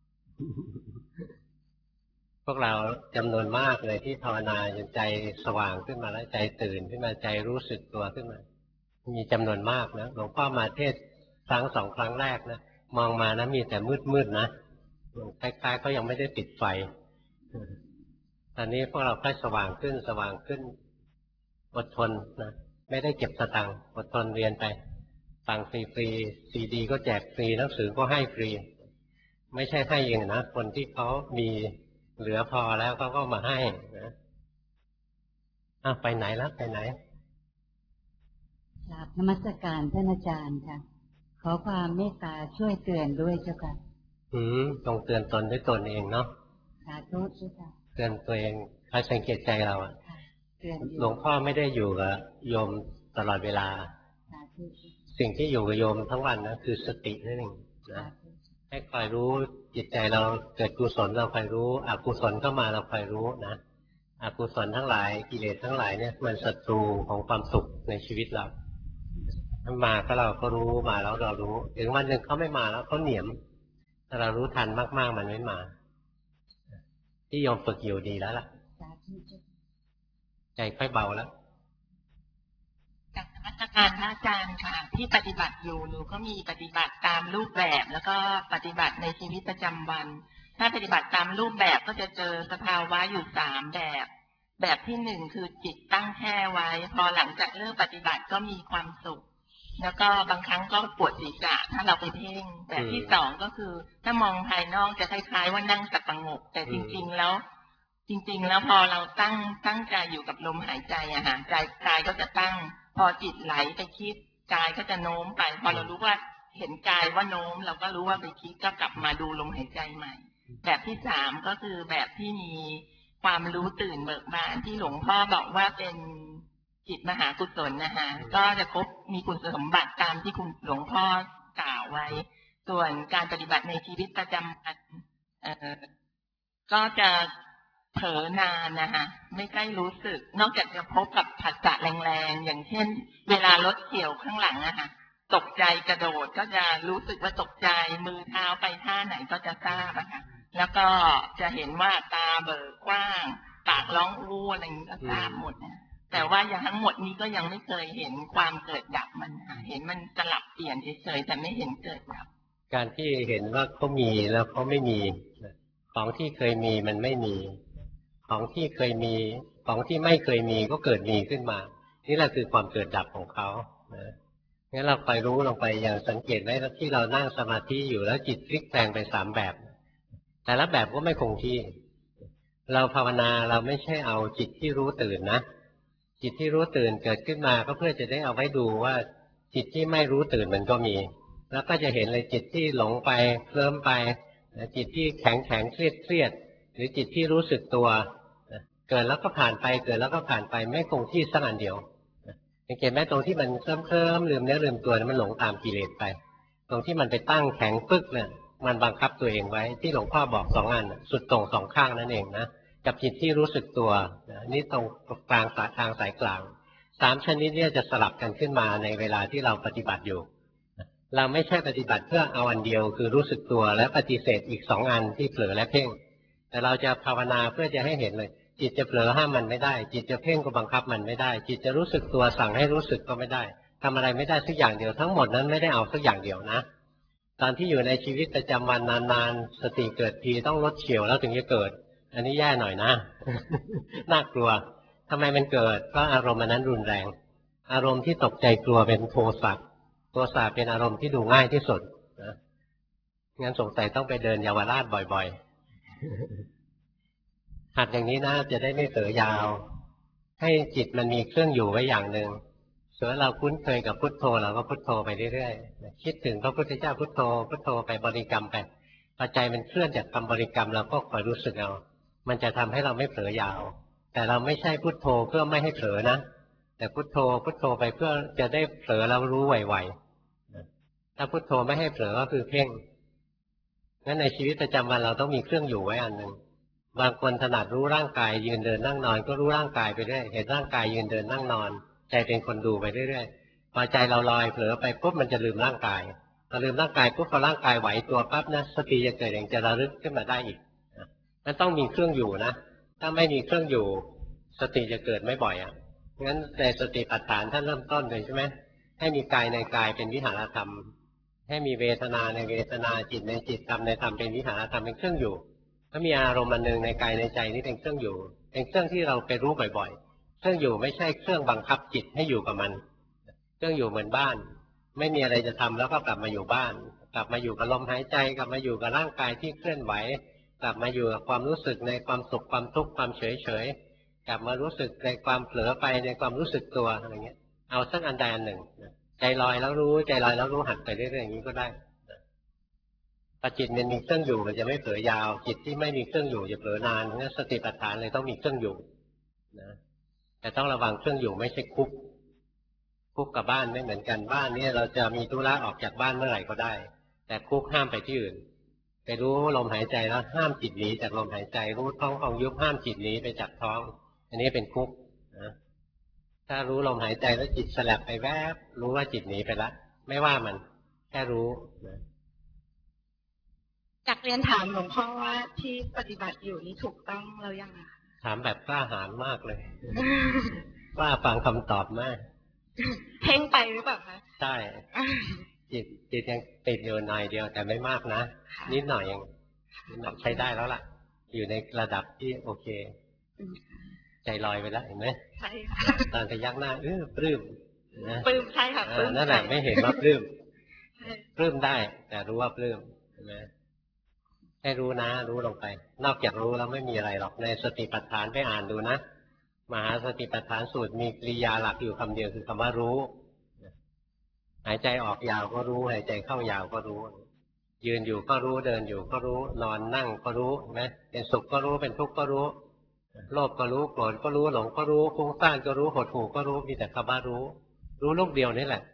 พวกเราจำนวนมากเลยที่ภาวนาจนใจสว่างขึ้นมาแล้วใจตื่นขึ้นมาใจรู้สึกตัวขึ้นมามีจำนวนมากนะหลวงพ่อมาเทศครั้งสองครั้งแรกนะมองมานะมีแต่มืดๆนะคล้ายๆเขายังไม่ได้ปิดไฟตอนนี้พวกเราค่อยสว่างขึ้นสว่างขึ้นอดทนนะไม่ได้เก็บสตังค์อดทนเรียนไปฟังฟรีๆซีดีก็แจกฟรีหนังสือก็ให้ฟรีไม่ใช่ให้เองนะคนที่เขามีเหลือพอแล้วเขาก็มาให้นะอ้าวไปไหนแล้วไปไหน
กราบนมัสการท่านอาจารย์ค่ะขอความเมตตาช่วยเตือนด้วยเจ้าค่ะ
อืมต้องเตือนตนด้วยตนเองเนาะ
สาธุจ้ะ
เตือนตัวเองคอยสังเกตใจเราอะ
เตือน
หลวงพ่อไม่ได้อยู่กับโยมตลอดเวลา
สาธุ
สิ่งที่อยู่กับโยมทั้งวันนะคือสตินั่นเองนะให้คอยรู้จิตใจเราเกิดกุศลเราคอยรู้อกุศลเข้ามาเราคอยรู้นะอกุศลทั้งหลายกิเลสทั้งหลายเนี่ยมันศัตรูของความสุขในชีวิตเราถ้ามาก็เราก็รู้มาแล้วเรารู้ถึงวันหนึ่งเขาไม่มาแล้วเขาเหนียมถ้าเรารู้ทันมากๆมันไม่มาที่โยมฝึกอยู่ดีแล้วล่ะใจค่อยเบาแล้ว
จากมาตรการพระอาจารย์ค่ะที่ปฏิบัติอยู่หนูก็มีปฏิบัติตามรูปแบบแล้วก็ปฏิบัติในชีวิตประจำวันถ้าปฏิบัติตามรูปแบบก็จะเจอสภาวะอยู่สามแบบแบบที่หนึ่งคือจิตตั้งแช่ไว้พอหลังจากเริ่มปฏิบัติก็มีความสุขแล้วก็บางครั้งก็ปวดศีรษะถ้าเราไปเพ่งแบบที่สองก็คือถ้ามองภายนอกจะคล้ายๆว่านั่งสงบแต่จริงๆแล้วจริงๆแล้วพอเราตั้งตั้งใจอยู่กับลมหายใจอะฮะใจกายก็จะตั้งพอจิตไหลไปคิดกายก็จะโน้มไปพอเรารู้ว่าเห็นกายว่าโน้มเราก็รู้ว่าไปคิดก็กลับมาดูลมหายใจใหม่แบบที่สามก็คือแบบที่มีความรู้ตื่นเบิกบานที่หลวงพ่อบอกว่าเป็นจิตมหากุศลนะคะก็จะครบมีคุณสมบัติตามที่คุณหลวงพ่อกล่าวไว้ส่วนการปฏิบัติในชีวิตประจำวันก็จะเผลอนานนะคะไม่ใกล้รู้สึกนอกจากจะพบกับผัสสะแรงๆอย่างเช่นเวลารถเกี่ยวข้างหลังอะค่ะตกใจกระโดดก็จะรู้สึกว่าตกใจมือเท้าไปท่าไหนก็จะทราบอะค่ะแล้วก็จะเห็นว่าตาเบิกกว้างปากร้องอู้อะไรอย่างนี้ก็ทราบหมดนะแต่ว่าอย่างทั้งหมดนี้ก็ยังไม่เคยเห็นความเกิดดับมันเห็นมันสลับเปลี่ยนเฉยๆแต่ไม่เห็นเกิดดับ
การที่เห็นว่าเขามีแล้วเขาไม่มีของที่เคยมีมันไม่มีของที่เคยมีของที่ไม่เคยมีก็เกิดมีขึ้นมานี่แหละคือความเกิดดับของเขานะงั้นเราไปรู้ลงไปอย่างสังเกตไหมที่เรานั่งสมาธิอยู่แล้วจิตพลิกแปลงไปสามแบบแต่ละแบบก็ไม่คงที่เราภาวนาเราไม่ใช่เอาจิตที่รู้ตื่นนะจิตที่รู้ตื่นเกิดขึ้นมาก็เพื่อจะได้เอาไว้ดูว่าจิตที่ไม่รู้ตื่นมันก็มีแล้วก็จะเห็นเลยจิตที่หลงไปเคลิ้มไปจิตที่แข็งแข็งเครียดเครียดหรือจิตที่รู้สึกตัวเกิดแล้วก็ผ่านไปเกิดแล้วก็ผ่านไปไม่คงที่สักอันเดียวสังเกตไหมตรงที่มันเคลิ้มเคลิ้มลืมเนื้อลืมตัวมันหลงตามกิเลสไปตรงที่มันไปตั้งแข็งปึ๊กเนี่ยมันบังคับตัวเองไว้ที่หลวงพ่อบอกสองอันสุดตรงสองข้างนั่นเองนะกับจิตที่รู้สึกตัวนี่ตรงกลางสายทางสายกลางสามชนิดนี้จะสลับกันขึ้นมาในเวลาที่เราปฏิบัติอยู่เราไม่ใช่ปฏิบัติเพื่อเอาอันเดียวคือรู้สึกตัวและปฏิเสธอีกสองอันที่เผลอและเพ่งแต่เราจะภาวนาเพื่อจะให้เห็นเลยจิตจะเผลอห้ามมันไม่ได้จิตจะเพ่งก็บังคับมันไม่ได้จิตจะรู้สึกตัวสั่งให้รู้สึกก็ไม่ได้ทำอะไรไม่ได้สักอย่างเดียวทั้งหมดนั้นไม่ได้เอาสักอย่างเดียวนะตอนที่อยู่ในชีวิตประจำวันนานๆสติเกิดทีต้องลดเฉียวแล้วถึงจะเกิดอันนี้แย่หน่อยนะ น่ากลัวทำไมมันเกิดเพราะอารมณ์นั้นรุนแรงอารมณ์ที่ตกใจกลัวเป็นโทสะโทสะเป็นอารมณ์ที่ดูง่ายที่สุดนะงั้นสงสัยต้องไปเดินเยาวราชบ่อยๆหัดอย่างนี้นะจะได้ไม่เผลอยาวให้จิตมันมีเครื่องอยู่ไว้อย่างหนึ่งส่วนเราคุ้นเคยกับพุทโธเราก็พุทโธไปเรื่อยๆคิดถึงพระพุทธเจ้าพุทโธพุทโธไปบริกรรมไปพอใจมันเคลื่อนจากคำบริกรรมเราก็คอยรู้สึกเอามันจะทำให้เราไม่เผลอยาวแต่เราไม่ใช่พุทโธเพื่อไม่ให้เผลอนะแต่พุทโธพุทโธไปเพื่อจะได้เผลอแล้วรู้ไวๆถ้าพุทโธไม่ให้เผลอก็คือเพ่งงั้นในชีวิตประจำวันเราต้องมีเครื่องอยู่ไว้อันหนึ่งบางคนถนัดรู้ร่างกายยืนเดินนั่งนอนก็รู้ร่างกายไปเรื่อยเห็นร่างกายยืนเดินนั่งนอนใจเป็นคนดูไปเรื่อยๆพอใจเราลอยเผลอไปปุ๊บมันจะลืมร่างกายพอลืมร่างกายปุ๊บพอร่างกายไหวตัวปั๊บนะสติจะเกิดเองจะระลึกขึ้นมาได้อีกมันต้องมีเครื่องอยู่นะถ้าไม่มีเครื่องอยู่สติจะเกิดไม่บ่อยอ่ะงั้นในสติปัฏฐานท่านเริ่มต้นเลยใช่ไหมให้มีกายในกายเป็นวิหารธรรมให้มีเวทนาในเวทนาจิตในจิตธรรมในธรรมเป็นวิหารธรรมเป็นเครื่องอยู่ถ้ามีอารมณ์อันหนึ่งในกายในใจนี่เป็นเครื่องอยู่เป็นเครื่องที่เราไปรู้บ่อยๆเครื่องอยู่ไม่ใช่เครื่องบังคับจิตให้อยู่กับมันเครื่องอยู่เหมือนบ้านไม่มีอะไรจะทำแล้วก็กลับมาอยู่บ้านกลับมาอยู่กับลมหายใจกลับมาอยู่กับร่างกายที่เคลื่อนไหวกลับมาอยู่กับความรู้สึกในความสุขความทุกข์ความเฉยเฉยกลับมารู้สึกในความเผลอไปในความรู้สึกตัวอะไรเงี้ยเอาสักอันใดอันหนึ่งใจลอยแล้วรู้ใจลอยแล้วรู้หัดไปเรื่อยๆอย่างนี้ก็ได้พอจิตมันมีเครื่องอยู่มันจะไม่เผลอยาว จิตที่ไม่มีเครื่องอยู่จะเผลอนานงั้นสติปัฏฐานเลยต้องมีเครื่องอยู่นะแต่ต้องระวังเครื่องอยู่ไม่ใช่คุกคุกกับบ้านไม่เหมือนกันบ้านนี้เราจะมีธุระออกจากบ้านเมื่อไหร่ก็ได้แต่คุกห้ามไปที่อื่นไปรู้ลมหายใจแล้วห้ามจิตหนีจากลมหายใจรู้ท้องของยุบห้ามจิตหนีไปจากท้องอันนี้เป็นคุกนะถ้ารู้ลมหายใจแล้วจิตสลับไปแวบรู้ว่าจิตหนีไปแล้วไม่ว่ามันแค่รู้นะ
อยากเรียนถามหลวงพ่อว่าที่ปฏิบัติอยู่นี่ถูกต้องแล้วยังคะ
ถามแบบกล้าหาญมากเลย กล้าฟังคำตอบมาก
เพ่งไปหรือเปล่าคะ
ใช่จิตจิตยังติดอยู่หน่อยเดียวแต่ไม่มากนะนิดหน่อยยังใช้ได้แล้วล่ะอยู่ในระดับที่โอเคใจลอยไปแล้วเห็นไหม
ใช่ค่ะ
ตอนพยักหน้าเออปลื้มนะ
ปลื้มใช่ค่ะปลื้ม
นั่นแหละไม่เห็นว่าปลื้มปลื้มได้แต่รู้ว่าปลื้มนะให้รู้นะรู้ลงไปนอกจากรู้แล้วไม่มีอะไรหรอกในสติปัฏฐานไปอ่านดูนะมหาสติปัฏฐานสูตรมีกริยาหลักอยู่คำเดียวคือคำว่ารู้หายใจออกยาวก็รู้หายใจเข้ายาวก็รู้ยืนอยู่ก็รู้เดินอยู่ก็รู้นอนนั่งก็รู้นะเป็นสุขก็รู้เป็นทุกข์ก็รู้โลภก็รู้โกรธก็รู้หลงก็รู้ฟุ้งซ่านก็รู้หดหู่ก็รู้มีแต่คำว่ารู้รู้ลูกเดียวนี่แหละ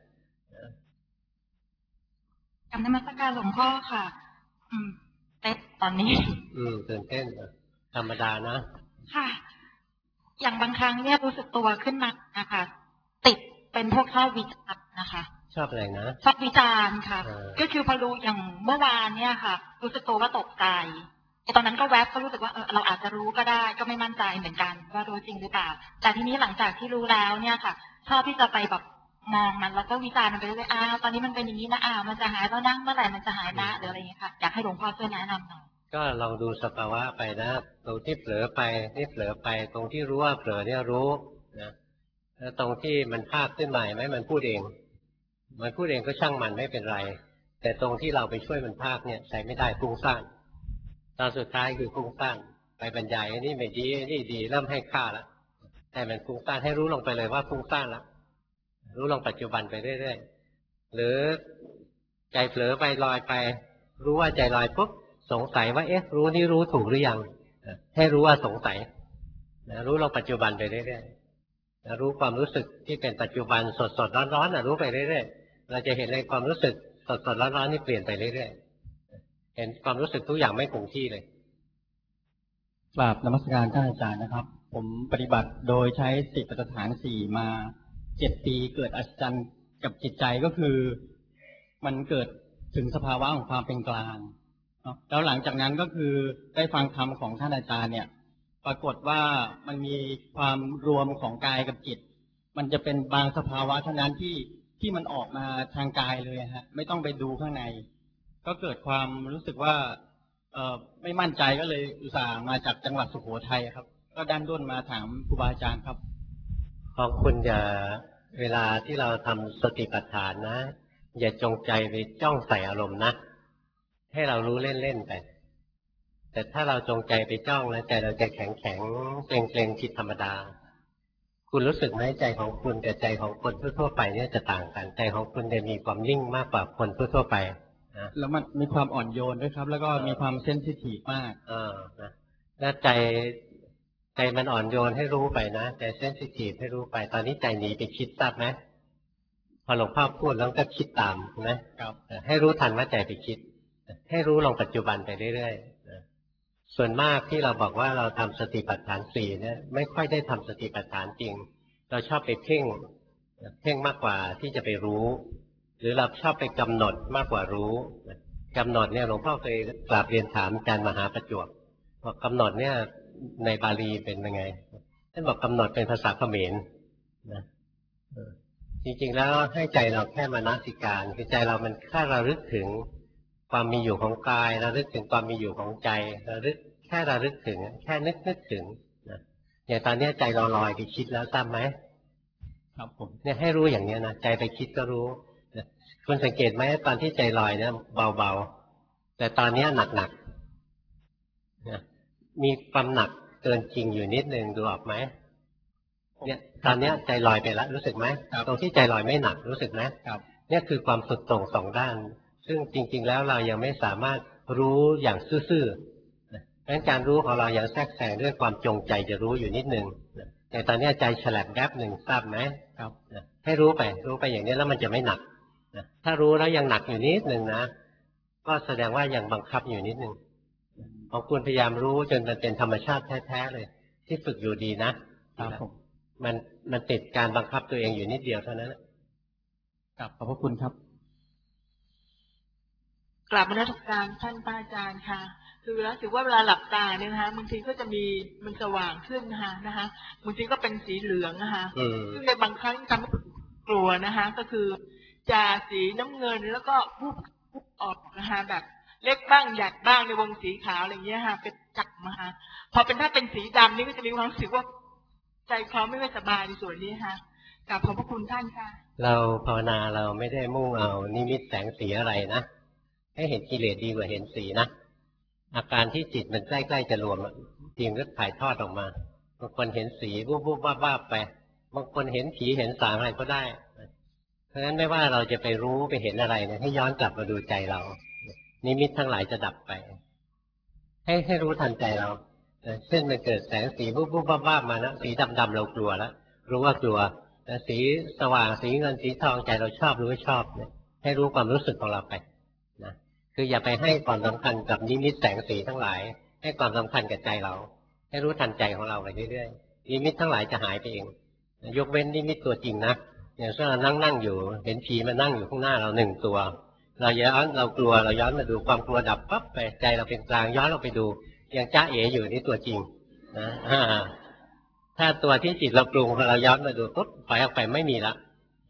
กรรมนมัสการหลวงพ่อค่ะอืมเต้นตอนนี้
อืมตื่นเต้นธรรมดานะ
ค่ะอย่างบางครั้งเนี่ยรู้สึกตัวขึ้นมานะคะติดเป็นพวกชอบวิจารณ์นะคะ
ชอบอะไรนะ
ชอบวิจารณ์ค่ะก็คือพอรู้อย่างเมื่อวานเนี่ยค่ะรู้สึกตัวว่าตกใจตอนนั้นก็แวบก็รู้สึกว่าเออเราอาจจะรู้ก็ได้ก็ไม่มั่นใจเหมือนกันว่ารู้จริงหรือเปล่าแต่ทีนี้หลังจากที่รู้แล้วเนี่ยค่ะชอบที่จะไปแบบมองมันแล้วก็วิจารณ์มันไปเรื่อยๆอ้าวตอนนี้มันเป็นอย่างนี้นะอ้าวมันจะหายแล้วนั่งเมื่อไหร่มันจะหายนะหรืออะไรอย่างเงี้ยค่ะอยากให้หลวงพ่อช่วยแนะนำหน่อย
ก็ลองดูสภาวะไปนะตรงที่เผลอไปนี่เผลอไปตรงที่รู้ว่าเผลอเนี่ยรู้นะแล้วตรงที่มันภาคขึ้นมาไหมมันพูดเองมันพูดเองก็ช่างมันไม่เป็นไรแต่ตรงที่เราไปช่วยมันภาคเนี่ยใช้ไม่ได้ฟุ้งซ่านตอนสุดท้ายคือฟุ้งซ่านไปบรรยายนี่ไม่ดีนี่ดีเริ่มให้ค่าแล้วแต่มันฟุ้งซ่านให้รู้ลงไปเลยว่าฟุ้งซ่านแล้วรู้ลงปัจจุบันไปเรื่อยๆหรือใจเผลอไปลอยไปรู้ว่าใจลอยปุ๊บสงสัยว่าเอ๊ะรู้นี่รู้ถูกหรือยังให้รู้ว่าสงสัยนะรู้ลงปัจจุบันไปเรื่อยๆนะรู้ความรู้สึกที่เป็นปัจจุบันสดๆร้อนๆนะรู้ไปเรื่อยๆเราจะเห็นในความรู้สึกสดๆร้อนๆนี่เปลี่ยนไปเรื่อยๆเห็นความรู้สึกทุกอย่างไม่คงที่เลย
กราบนมัสการท่านอาจารย์นะครับผมปฏิบัติโดยใช้สติปัฏฐานสี่มาเจ็ดปีเกิดอัศจรรย์กับจิตใจก็คือมันเกิดถึงสภาวะของความเป็นกลางแล้วหลังจากนั้นก็คือได้ฟังธรรมของท่านอาจารย์เนี่ยปรากฏว่ามันมีความรวมของกายกับจิตมันจะเป็นบางสภาวะเท่านั้นที่ที่มันออกมาทางกายเลยฮะไม่ต้องไปดูข้างในก็เกิดความรู้สึกว่าเอ่อไม่มั่นใจก็เลยอุตส่าห์มาจากจังหวัดสุโขทัยครับก็ดันด้นมาถามครูบาอาจารย์ครับ
ของคุณอย่าเวลาที่เราทำสติปัฏฐานนะอย่าจงใจไปจ้องใส่อารมณ์นะให้เรารู้เล่นๆไปแต่ถ้าเราจงใจไปจ้องแล้วใจเราจะแข็งแข็งเกร็งเกร็งผิดธรรมดาคุณรู้สึกไหมใจของคุณกับใจของคนทั่วๆไปเนี่ยจะต่างกันใจของคุณจะมีความนิ่งมากกว่าคนทั่วๆไปนะ
แล้วมันมีความอ่อนโยนด้วยครับแล้วก็มีความเซนซิทีฟมาก
เออนะแล้วใจใจมันอ่อนโยนให้รู้ไปนะใจเซนซิทีฟให้รู้ไปตอนนี้ใจหนีไปคิดทราบไหมพอหลวงพ่อพูดแล้วก็คิดตามใช่ไหมครับให้รู้ทันว่าใจไปคิดให้รู้ลงปัจจุบันไปเรื่อยๆส่วนมากที่เราบอกว่าเราทำสติปัฏฐานสี่เนี่ยไม่ค่อยได้ทำสติปัฏฐานจริงเราชอบไปเพ่งเพ่งมากกว่าที่จะไปรู้หรือเราชอบไปกำหนดมากกว่ารู้กำหนดเนี่ยหลวงพ่อเคยกราบเรียนถามอาจารย์มหาประจวบว่ากำหนดเนี่ยในบาลีเป็นยังไงท่านบอกกำหนดเป็นภาษาเขมรนะจริงๆแล้วให้ใจเราแค่มนสิการคือใจเรามันแค่ระลึกถึงความมีอยู่ของกายระลึกถึงความมีอยู่ของใจระลึกแค่ระลึกถึงแค่นึกนึกถึงนะอย่างตอนนี้ใจเราลอยไปคิดแล้วทราบไหม
ครับผม
เนี่ยให้รู้อย่างนี้นะใจไปคิดก็รู้คุณสังเกตไหมตอนที่ใจลอยเนี่ยเบาๆแต่ตอนนี้หนักๆนะมีความหนักเกินจริงอยู่นิดนึงดูออกไหมเนี่ยตอนนี้ใจลอยไปแล้วรู้สึกไหมตรงที่ใจลอยไม่หนักรู้สึกไหมครับเนี่ยคือความสุดโต่งสองด้านซึ่งจริงๆแล้วเรายังไม่สามารถรู้อย่างซื่อๆนะเพราะฉะนั้นการรู้ของเรายังแทรกแซงด้วยความจงใจจะรู้อยู่นิดนึงนะแต่ตอนนี้ใจฉลับแวบหนึ่งทราบไหมครับนะให้รู้ไปรู้ไปอย่างนี้แล้วมันจะไม่หนักนะถ้ารู้แล้วยังหนักอยู่นิดนึงนะก็แสดงว่ายังบังคับอยู่นิดนึงของคุณพยายามรู้จนมันเป็นธรรมชาติแท้ๆเลยที่ฝึกอยู่ดีนะครับผมมันมันติดการบังคับตัวเองอยู่นิดเดียวเท่านั้นครับขอบพระคุณครับ
กลับมานักการท่านพระอาจารย์ค่ะคือแล้วถือว่าเวลาหลับตาเนี่ยนะคะบางทีก็จะมีมันสว่างขึ้นนะคะนะคะบางทีก็เป็นสีเหลืองนะคะซึ่งในบางครั้งทำให้กลัวนะคะก็คือจะสีน้ำเงินแล้วก็พุบพุบออกนะคะแบบเล็กบ้างหยัดบ้างในวงสีขาวอะไรอย่างเงี้ยค่ะเป็นจักรมาค่ะพอเป็นถ้าเป็นสีดำนี่ก็จะมีความรู้สึกว่าใจคอไม่ค่อยสบายในส่วนนี้ค่ะกราบขอบพระคุณท่านค่ะเราภาวนาเราไม่ได้มุ่งเอานิมิตแสงสีอะไรนะให้เห็นกิเลสดีกว่าเห็นสีนะอาการที่จิตมันใกล้ๆจะรวมจริงก็ถ่ายทอดออกมาบางคนเห็นสีวูบวูบวาบวาบไปบางคนเห็นผีเห็นสางอะไรก็ได้เพราะฉะนั้นไม่ว่าเราจะไปรู้ไปเห็นอะไรเนี่ยให้ย้อนกลับมาดูใจเรานิมิตทั้งหลายจะดับไปให้ให้รู้ทันใจเราเช่นมันเกิดแสงสีวูบวูบวาบวาบมาแล้วสีดำๆเรากลัวแล้วรู้ว่ากลัวแต่สีสว่างสีเงินสีทองใจเราชอบรู้ว่าชอบเนี่ยให้รู้ความรู้สึกของเราไปนะคืออย่าไปให้ความสำคัญกับนิมิตแสงสีทั้งหลายให้ความสำคัญกับใจเราให้รู้ทันใจของเราไปเรื่อยๆนิมิตทั้งหลายจะหายไปเองยกเว้นนิมิตตัวจริงนะอย่างเช่นเรานั่งนั่งอยู่เห็นผีมานั่งอยู่ข้างหน้าเราหนึ่งตัวเราย้อนเรากลัวเราย้อนมาดูความกลัวดับปั๊บไปใจเราเป็นกลางย้อนเราไปดูยังจ้าเอ๋อยู่นี่ตัวจริงนะถ้าตัวที่จิตเราปรุงเราย้อนมาดูปุ๊บปล่อยออกไปไม่มีละ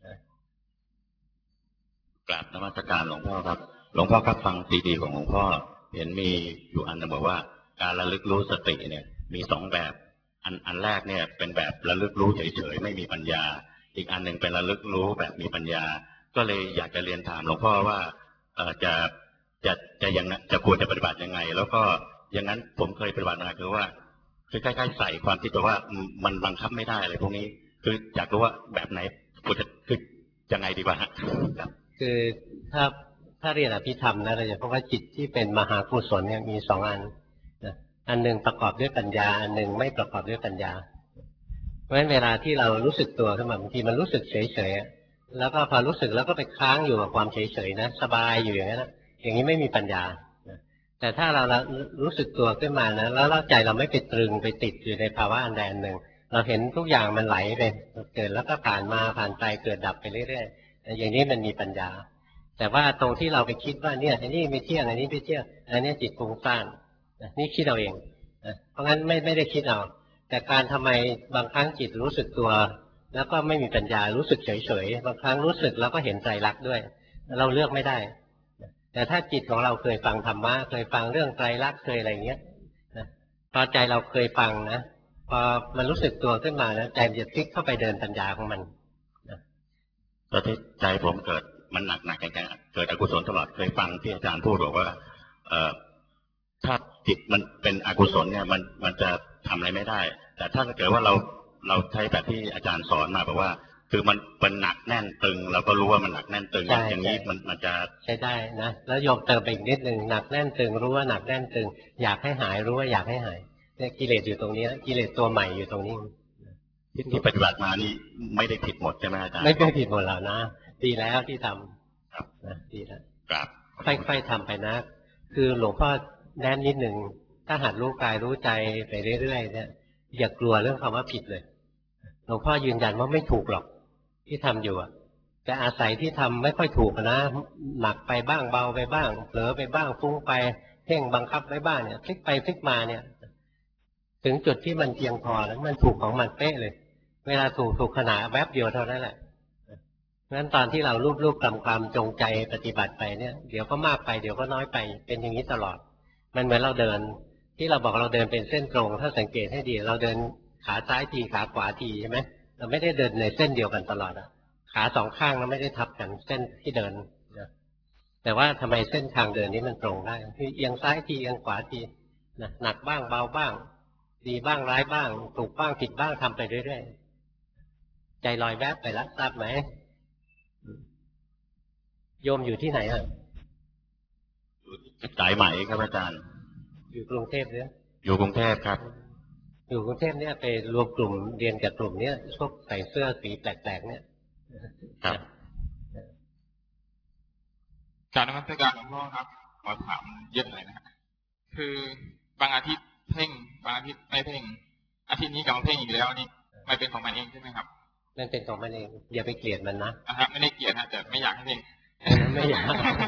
กราบนมัสการหลวงพ่อครับหลวงพ่อครับฟังซีดีของหลวงพ่อเห็นมีอยู่อันนึงบอกว่าการระลึกรู้สติเนี่ยมีสองแบบอันอันแรกเนี่ยเป็นแบบระลึกรู้เฉยๆไม่มีปัญญาอีกอันหนึ่งเป็นระลึกรู้แบบมีปัญญาก็เลยอยากจะเรียนถามหลวงพ่อว่าเอ่อจะจะจะยังจะควรจะปฏิบัติยังไงแล้วก็อย่างนั้นผมเคยปฏิบัติมาคือว่าคือใกล้ๆใส่ความคิดตัวว่ามันบังคับไม่ได้อะไรพวกนี้คืออยากรู้ว่าแบบไหนควรจะคือยังไงดีกว่าฮะ
คือถ้าถ้าเรียนอภิธรรมนะเราจะพบว่าจิตที่เป็นมหากุศลเนี่ยมีสองอันนะอันหนึ่งประกอบด้วยปัญญาอันหนึ่งไม่ประกอบด้วยปัญญาเพราะฉะนั้นเวลาที่เรารู้สึกตัวขึ้นมาบางทีมันรู้สึกเฉยๆแล้วก็พอรู้สึกแล้วก็ไปค้างอยู่กับความเฉยๆนะสบายอยู่อย่างนั้นนะอย่างนี้ไม่มีปัญญาแต่ถ้าเรารู้สึกตัวขึ้นมานะแล้วใจเราไม่ไปตรึงไปติดอยู่ในภาวะอันใดอันหนึ่งเราเห็นทุกอย่างมันไหลไปเกิดแล้วก็ผ่านมาผ่านไปเกิดดับไปเรื่อยๆอย่างนี้มันมีปัญญาแต่ว่าตรงที่เราไปคิดว่าเนี่ยอันนี้ไม่เที่ยงอันนี้ไม่เที่ยงอันนี้จิตฟุ้งซ่านนี่คิดเอาเองเพราะงั้นไม่ไม่ได้คิดเอาแต่การทำไมบางครั้งจิตรู้สึกตัวแล้วก็ไม่มีปัญญารู้สึกเฉยๆบางครั้งรู้สึกแล้วก็เห็นไตรลักษณ์ด้วยเราเลือกไม่ได้แต่ถ้าจิตของเราเคยฟังธรรมะเคยฟังเรื่องไตรลักษณ์เคยอะไรเงี้ยนะพอใจเราเคยฟังนะพอมันรู้สึกตัวขึ้นมาแล้วใจมันจะพลิกเข้าไปเดินปัญญาของมันนะ
ตอนที่ใจผมเกิดมันหนักหนักแก่เกิดอกุศลตลอดเคยฟังที่อาจารย์พูดบอกว่าเอ่อถ้าจิตมันเป็นอกุศลเนี่ยมันมันจะทำอะไรไม่ได้แต่ถ้าเกิดว่าเราเราใช้แบบที่อาจารย์สอนมาบอกว่าคือมันมันหนักแน่นตึงเราก็รู้ว่ามันหนักแน่นตึงอย่างนี้มันมันจะ
ใช้ได้นะแล้วโยมเติมไปอีกนิดนึงหนักแน่นตึงรู้ว่าหนักแน่นตึงอยากให้หายรู้ว่าอยากให้หายเนี่ยกิเลสอยู่ตรงนี้กิเลสตัวใหม่อยู่ตรงนี้
ที่ที่ปฏิบัติมานี่ไม่ได้ผิดหมดใช่ไหมอาจารย์
ไม่ได้ผิดหมดแล้วนะดีแล้วที่ทำครับนะดีแล้ว
ครับ
ค่อยๆทำไปนะคือหลวงพ่อแนะนิดหนึ่งถ้าหัดรู้กายรู้ใจไปเรื่อยๆเนี่ยอย่ากลัวเรื่องคำว่าผิดเลยหลวงพ่อยืนยันว่าไม่ถูกหรอกที่ทำอยู่อ่ะแต่อาศัยที่ทำไม่ค่อยถูกนะหนักไปบ้างเบาไปบ้างเผลอไปบ้างฟุ้งไปเพ่งบังคับไว้บ้างเนี่ยพลิกไปพลิกมาเนี่ยถึงจุดที่มันเพียงพอแล้วมันถูกของมันเป๊ะเลยเวลาถูกถูกขนาดแวบเดียวเท่านั้นแหละงั้นตอนที่เรารูปรูปกำความจงใจปฏิบัติไปเนี่ยเดี๋ยวก็มากไปเดี๋ยวก็น้อยไปเป็นอย่างนี้ตลอดมันเหมือนเราเดินที่เราบอกเราเดินเป็นเส้นตรงถ้าสังเกตให้ดีเราเดินขาซ้ายทีขาขวาทีใช่ไหมเราไม่ได้เดินในเส้นเดียวกันตลอดอะขาสองข้างเราไม่ได้ทับกันเส้นที่เดินนะแต่ว่าทำไมเส้นทางเดินนี้มันตรงได้คือเอียงซ้ายทีเอียงขวาทีนะหนักบ้างเบาบ้างดีบ้างร้ายบ้างถูกบ้างผิดบ้างทำไปเรื่อยๆใจลอยแวบไปแล้วทราบไหมโยมอยู่ที่ไหนอ่ะ
อยู่ที่สายไหมครับอาจารย์
อยู่กรุงเทพเนี่ย
อยู่กรุงเทพครับ
อยู่กรุงเทพเนี่ยไปรวมกลุ่มเรียนกับกลุ่มเนี้ยพวกใส่เสื้อสีแปลกๆเนี่ย
ครับ
การนมัสการหลวงพ่อครับขอถามเยอะเลยนะคือบางอาทิตย์เพ่งบางอาทิตย์ไม่เพ่งอาทิตย์นี้กำลังเพ่งอีกแล้วนี่มันเป็นของมันเองใช่ไหมครับ
มันเป็นของมันเองอย่าไปเกลียดมันนะ
อ่ะครับไม่ได้เกลียดนะแต่ไม่อยากให้เพ่ง
ไม่อยาก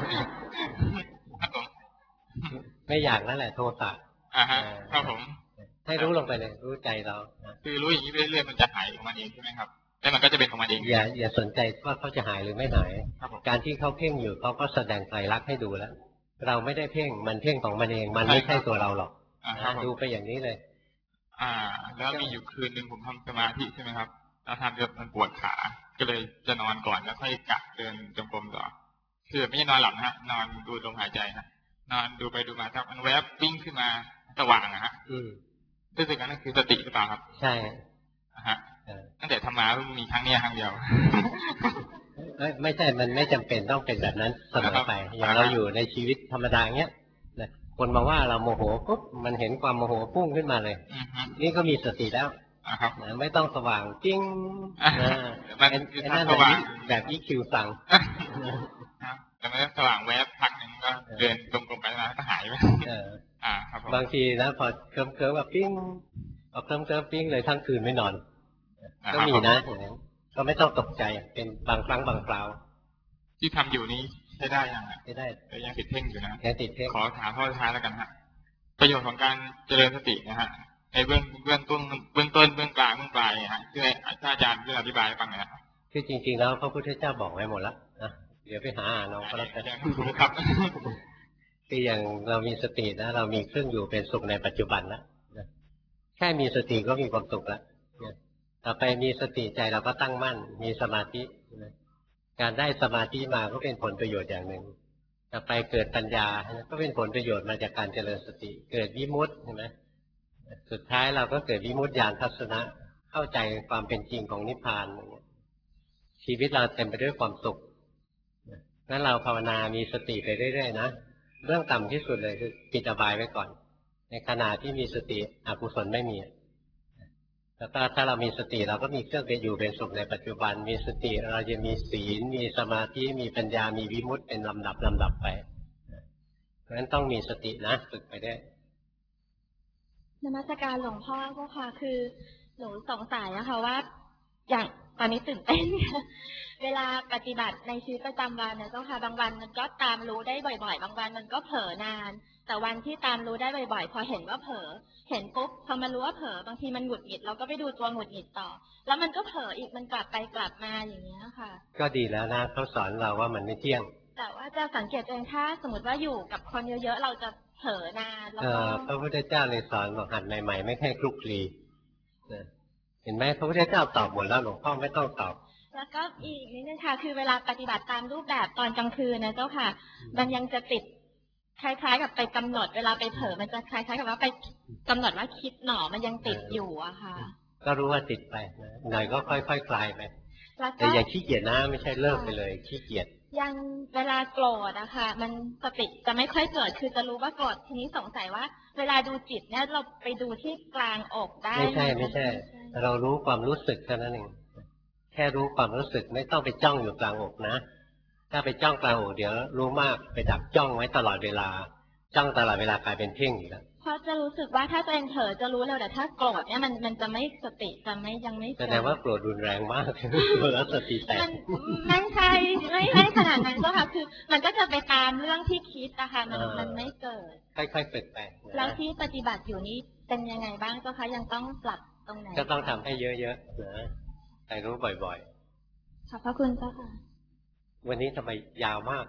ไม่อยากนั่นแหละโทสะ
อ่าฮะครับผม
ให้รู้ลงไปเลยรู้ใจเรา
คือรู้อย่างนี้เรื่อยๆมันจะหายของมันเองใช่ไหมครับแล้วมันก็จะเป็นของมันเอง
อย่าอย่าสนใจว่าเขาจะหายหรือไม่หายการที่เขาเพ่งอยู่เขาก็แสดงไตรลักษณ์ให้ดูแล้วเราไม่ได้เพ่งมันเพ่งของมันเองมันไม่ใช่ตัวเราหรอกดูไปอย่างนี้เลย
อ่าแล้วมีอยู่คืนหนึ่งผมทำสมาธิใช่ไหมครับแล้วทำจนมันปวดขาก็เลยจะนอนก่อนแล้วค่อยกะเดินจงกรมต่อคือไม่ใช่นอนหลับนะฮะนอนดูลมหายใจนะนอนดูไปดูมาครับมันแวบวิ่งขึ้นมาสว่างนะฮะรู้สึกว่านั่นคือสติหรือเปล่าครับ
ใช่
ฮะตั้งแต่ทำมาเพิ่งมีครั้งนี้ครั้งเดียว
ไม่ใช่มันไม่จำเป็นต้องเป็นแบบนั้นเสมอไปอย่างเราอยู่ในชีวิตธรรมดาเงี้ยคนมาว่าเราโมโหปุ๊บมันเห็นความโมโหพุ่งขึ้นมาเลยนี่ก็มีสติแล้วไม่ต้องสว่างจิ้งเป็นนั่นแบบอีคิวสั่ง
แต่ไม่สว่างแวบพักหนึ่งก็เดินตรงๆไปมาก็หายไป
อ่าบางทีนะพอเคลิ้มเคลิ้มแบบปิ้งพอเคลิ้มเคลิ้มปิ้งเลยทั้งคืนไม่นอนก็มีนะอย่างนั้นก็ไม่ต้องตกใจเป็นบางครั้งบางคราว
ที่ทำอยู่นี้ใช้ได้ยัง
ใช้ได้
แต่ยังติดเพ่งอยู่นะ
ยังติดเพ่ง
ขอถามข้อท้ายแล้วกันฮะประโยชน์ของการเจริญสตินะฮะในเบื้องเบื้องต้นเบื้องต้นเบื้องกลางเบื้องปลายฮะที่อาจารย์ได้อธิบายให้ฟังนะครับ
คือจริงๆแล้วพระพุทธเจ้าบอกไว้หมดแล้วนะเดี๋ยวไปหาอ่านเอาก็แล้วกัน
ครับ
คืออย่างเรามีสตินะเรามีเครื่องอยู่เป็นสุขในปัจจุบันแล้วแค่มีสติก็มีความสุขแล้วต่อไปมีสติใจเราก็ตั้งมั่นมีสมาธิการได้สมาธิมาก็เป็นผลประโยชน์อย่างหนึ่งต่อไปเกิดปัญญาก็เป็นผลประโยชน์มาจากการเจริญสติเกิดวิมุตติใช่ไหมสุดท้ายเราก็เกิดวิมุตติญาณทัศนะเข้าใจความเป็นจริงของนิพพานชีวิตเราเต็มไปด้วยความสุขงั้นเราภาวนามีสติไปเรื่อยๆนะเรื่องต่ำที่สุดเลยคือปิดอบายไว้ก่อนในขณะที่มีสติอกุศลไม่มีแล้วก็ถ้าเรามีสติเราก็มีเครื่องเป็นอยู่เป็นสุขในปัจจุบันมีสติเราจะมีศีลมีสมาธิมีปัญญามีวิมุตติเป็นลำดับลำดับไปเพราะฉะนั้นต้องมีสตินะฝึกไปได้
นมัสการหลวงพ่อเจ้าค่ะคือหนูสงสัยนะคะว่าอย่างตอนนี้ตื่นเต้นเวลาปฏิบัติในชีวิตประจำวันเนี่ยเจ้าค่ะบางวันมันก็ตามรู้ได้บ่อยๆบางวันมันก็เผลอนานแต่วันที่ตามรู้ได้บ่อยๆพอเห็นว่าเผลอเห็นปุ๊บพอมารู้ว่าเผลอบางทีมันหงุดหงิดเราก็ไปดูตัวหงุดหงิดต่อแล้วมันก็เผลออีกมันกลับไปกลับมาอย่างเงี้ยค่ะ
ก็ดีแล้วนะเขาสอนเราว่ามันไม่เที่ยง
แต่ว่าจะสังเกตเองถ้าสมมติว่าอยู่กับคนเยอะๆเราจะเผลอนานแล้วก็
พระพุทธเจ้าเลยสอนบอกหัดใหม่ๆไม่ให้คลุกคลีเห็นไหมพระพุทธเจ้าตอบหมดแล้วหลวงพ่อไม่ต้องตอบ
แล้วก็อีกนิดนึงค่ะคือเวลาปฏิบัติตามรูปแบบตอนกลางคืนนะเจ้าค่ะมันยังจะติดคล้ายๆกับไปกำหนดเวลาไปเผลอมันจะคล้ายๆกับว่าไปกำหนดว่าคิดหนอมันยังติดอยู่อะค่ะ
ก็รู้ว่าติดไปหน่อยก็ค่อยๆ ค, คลายไปแต่อย่าขี้เกียจนะไม่ใช่เลิกไปเลยขี้เกียจ
ยังเวลาโกรธอะค่ะมันสติจะไม่ค่อยเกิดคือจะรู้ว่าโกรธทีนี้สงสัยว่าเวลาดูจิตเนี่ยเราไปดูที่กลางอกได้
ไม่ใช่ไม่ใช่เรารู้ความรู้สึกแค่นั้นเองแค่รู้ความรู้สึกไม่ต้องไปจ้องอยู่กลางอกนะถ้าไปจ้องกลางอกเดี๋ยวรู้มากไปดักจ้องไว้ตลอดเวลาจ้องตลอดเวลากลายเป็นเพ่งอีกแล้ว
เพราะจะรู้สึกว่าถ้าตัวเองเผลอจะรู้เร็วแต่ถ้าโกรธเนี่ยมันมันจะไม่สติจะไม่ยังไม่
แสดงว่าโกรธรุนแรงมากแล้วสติแตก
ไม่ใช่ไม่ไม่ขนาดนั้นก็ค่ะคือมันก็จะไปตามเรื่องที่คิดนะคะมันมันไม่เกิด
ค่อยๆฝึกไป
แล้วที่ปฏิบัติอยู่นี้เป็นยังไงบ้างเจ้าคะยังต้องปรับตรงไหน
ก็ต้องทำให้เยอะๆนะใจรู้บ่อย
ๆขอบพระคุณเจ้าค่ะ
วันนี้ทำไมยาวมาก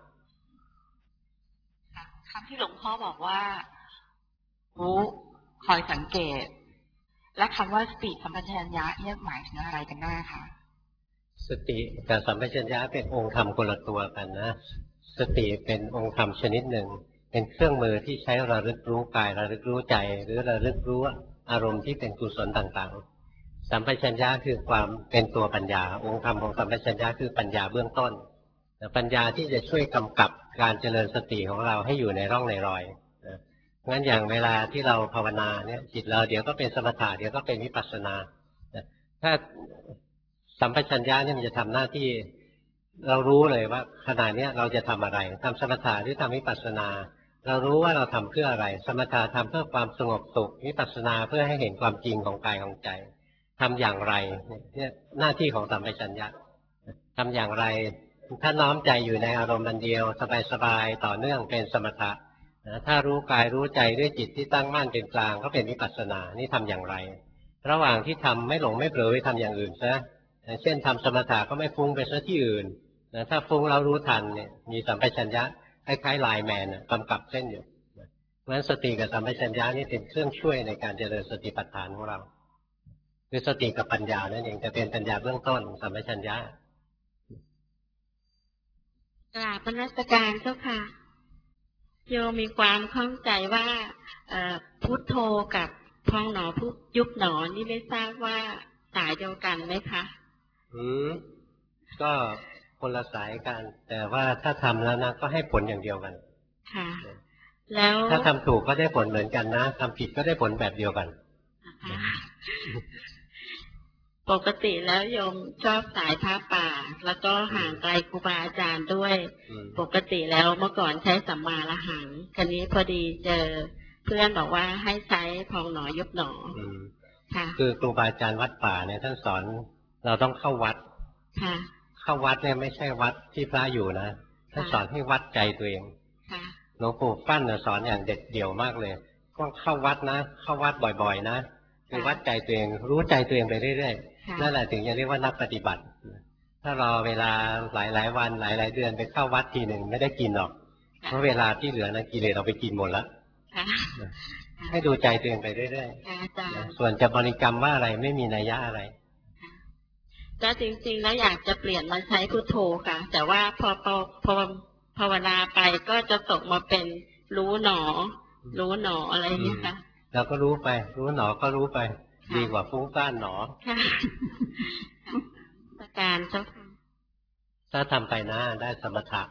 คำที่หลวงพ่อบอกว่ารู้คอยสังเกตและคำว่าสติสัมปชัญญะเนี่ยหมายถึงอะไรกันแน่คะ
สติกับสัมปชัญญะเป็นองค์ธรรมคนละตัวกันนะสติเป็นองค์ธรรมชนิดหนึ่งเป็นเครื่องมือที่ใช้ระลึกรู้กายระลึกรู้ใจหรือระลึกรู้อารมณ์ที่เป็นกุศลต่างๆสัมปชัญญะคือความเป็นตัวปัญญาองค์ธรรมของสัมปชัญญะคือปัญญาเบื้องต้นปัญญาที่จะช่วยกำกับการเจริญสติของเราให้อยู่ในร่องในรอยนะงั้นอย่างเวลาที่เราภาวนาเนี่ยจิตเราเดี๋ยวก็เป็นสมถะเดี๋ยวก็เป็นวิปัสสนาถ้าสัมปชัญญะเนี่ยมันจะทำหน้าที่เรารู้เลยว่าขณะนี้เราจะทำอะไรทำสมถะหรือทำวิปัสสนาเรารู้ว่าเราทำเพื่ออะไรสมถะทำเพื่อความสงบสุขวิปัสสนาเพื่อให้เห็นความจริงของกายของใจทำอย่างไรเนี่ยหน้าที่ของสัมปชัญญะทำอย่างไรถ้าน้อมใจอยู่ในอารมณ์อันเดียวสบายๆต่อเนื่องเป็นสมถะถ้ารู้กายรู้ใจด้วยจิตที่ตั้งมั่นเป็นกลางก็เป็นวิปัสสนานี่ทำอย่างไรระหว่างที่ทำไม่หลงไม่เผลอไปทำอย่างอื่นซะเช่นทำสมถะก็ไม่ฟุ้งไปซะที่อื่นถ้าฟุ้งเรารู้ทันเนี่ยมีสัมปชัญญะคล้ายๆไลน์แมนกำกับเส้นอยู่เพราะฉะนั้นสติกับสัมปชัญญะนี่เป็นเครื่องช่วยในการเจริญสติปัฏฐานของเราคือสติกับปัญญานั่นเองจะเป็นปัญญาเบื้องต้นสัมปชัญญะ
กราบนมัสการเจ้าค่ะโยมมีความข้องใจว่าพุทโธกับพองหนอพุยุบหนอนี่ไม่ทราบว่าสายเดียวกันไหมคะ
อืมก็คนละสายกันแต่ว่าถ้าทำแล้วนะก็ให้ผลอย่างเดียวกัน
ค่ะแล้ว
ถ้าทำถูกก็ได้ผลเหมือนกันนะทำผิดก็ได้ผลแบบเดียวกัน
ปกติแล้วโยมชอบสายพระป่าแล้วก็ห่างไกลครูบาอาจารย์ด้วยปกติแล้วเมื่อก่อนใช้สัมมาละหังคราวนี้พอดีเจอเพื่อนบอกว่าให้ใช้พองหนอยุบหนอค่ะ
คือครูบาอาจารย์วัดป่าเนี่ยท่านสอนเราต้องเข้าวัด
ค่ะ
เข้าวัดเนี่ยไม่ใช่วัดที่พระอยู่นะท่านสอนให้วัดใจตัวเองหลวงปู่ฟั่นสอนอย่างเด็ดเดี่ยวมากเลยก็เข้าวัดนะเข้าวัดบ่อยๆนะคือวัดใจตัวเองรู้ใจตัวเองไปเรื่อยๆนั่นแหละถึงจะเรียกว่านักปฏิบัติถ้ารอเวลาหลายๆวันหลายๆเดือนไปเข้าวัดทีหนึ่งไม่ได้กินหรอกเพราะเวลาที่เหลือนะกิเลสเราไปกินหมดแล้วให้ดูใจตัวเองไปเรื่อยๆส่วนจะบริกรรมว่าอะไรไม่มีนัยยะอะไร
ก็จริงๆแล้วอยากจะเปลี่ยนมาใช้พุทโธค่ะแต่ว่าพอพอพอภาวนาไปก็จะตกมาเป็นรู้หนอรู้หนออะไรอย่างนี้ค่ะ
เราก็รู้ไปรู้หนอก็รู้ไปดีกว่าฟุ้งซ่านหนอ
ค่ะประการเจ้าค่ะ
ถ้าทำไปนะได้สมถะ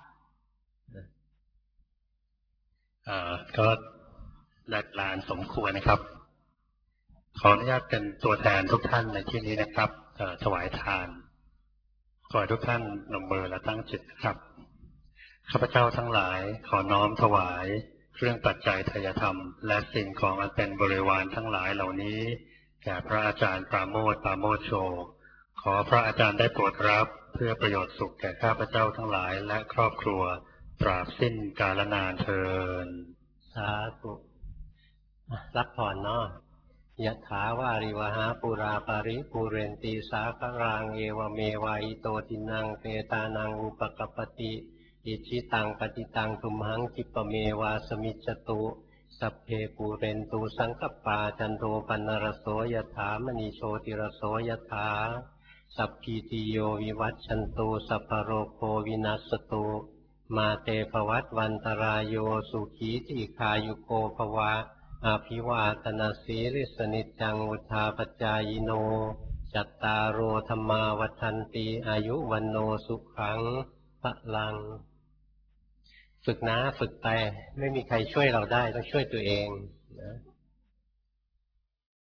อ่าก็หลักลานสมควรนะครับขออนุญาตเป็นตัวแทนทุกท่านในที่นี้นะครับถวายทานขอให้ทุกท่านนำมือและตั้งจิตครับข้าพเจ้าทั้งหลายขอน้อมถวายเครื่องปัจจัยทายธรรมและสิ่งของอันเป็นบริวารทั้งหลายเหล่านี้แก่พระอาจารย์ปราโมทย์ปราโมทโชขอพระอาจารย์ได้โปรดรับเพื่อประโยชน์สุขแก่ข้าพเจ้าทั้งหลายและครอบครัวตราบสิ้นกาลนานเทอญ
สาธุรับพรเนาะยะถาวาริวหาปุราปาริปุเรนติสาครังเอวเมวะอิโตทินังเปตานังอุปกัปปติอิชิตังปฏิตังทุมหังคิปเมวาสมิจจตุสัพเพปูเรนตุสังคปาจันโทปนรโสยถามณีโชติรโสยถาสัพพิติโยวิวัชชันตุสัพพโรโควินัสตุมาเตภวัตวันตรายโยสุขีติขายุโกภวะอาภิวาทนาสีริสนิจังวุธาปจายโนจัตตารโอธรรมาวัฏันติอายุวันโนสุขังพลังฝึกนะฝึกไปไม่มีใครช่วยเราได้ต้องช่วยตัวเองนะ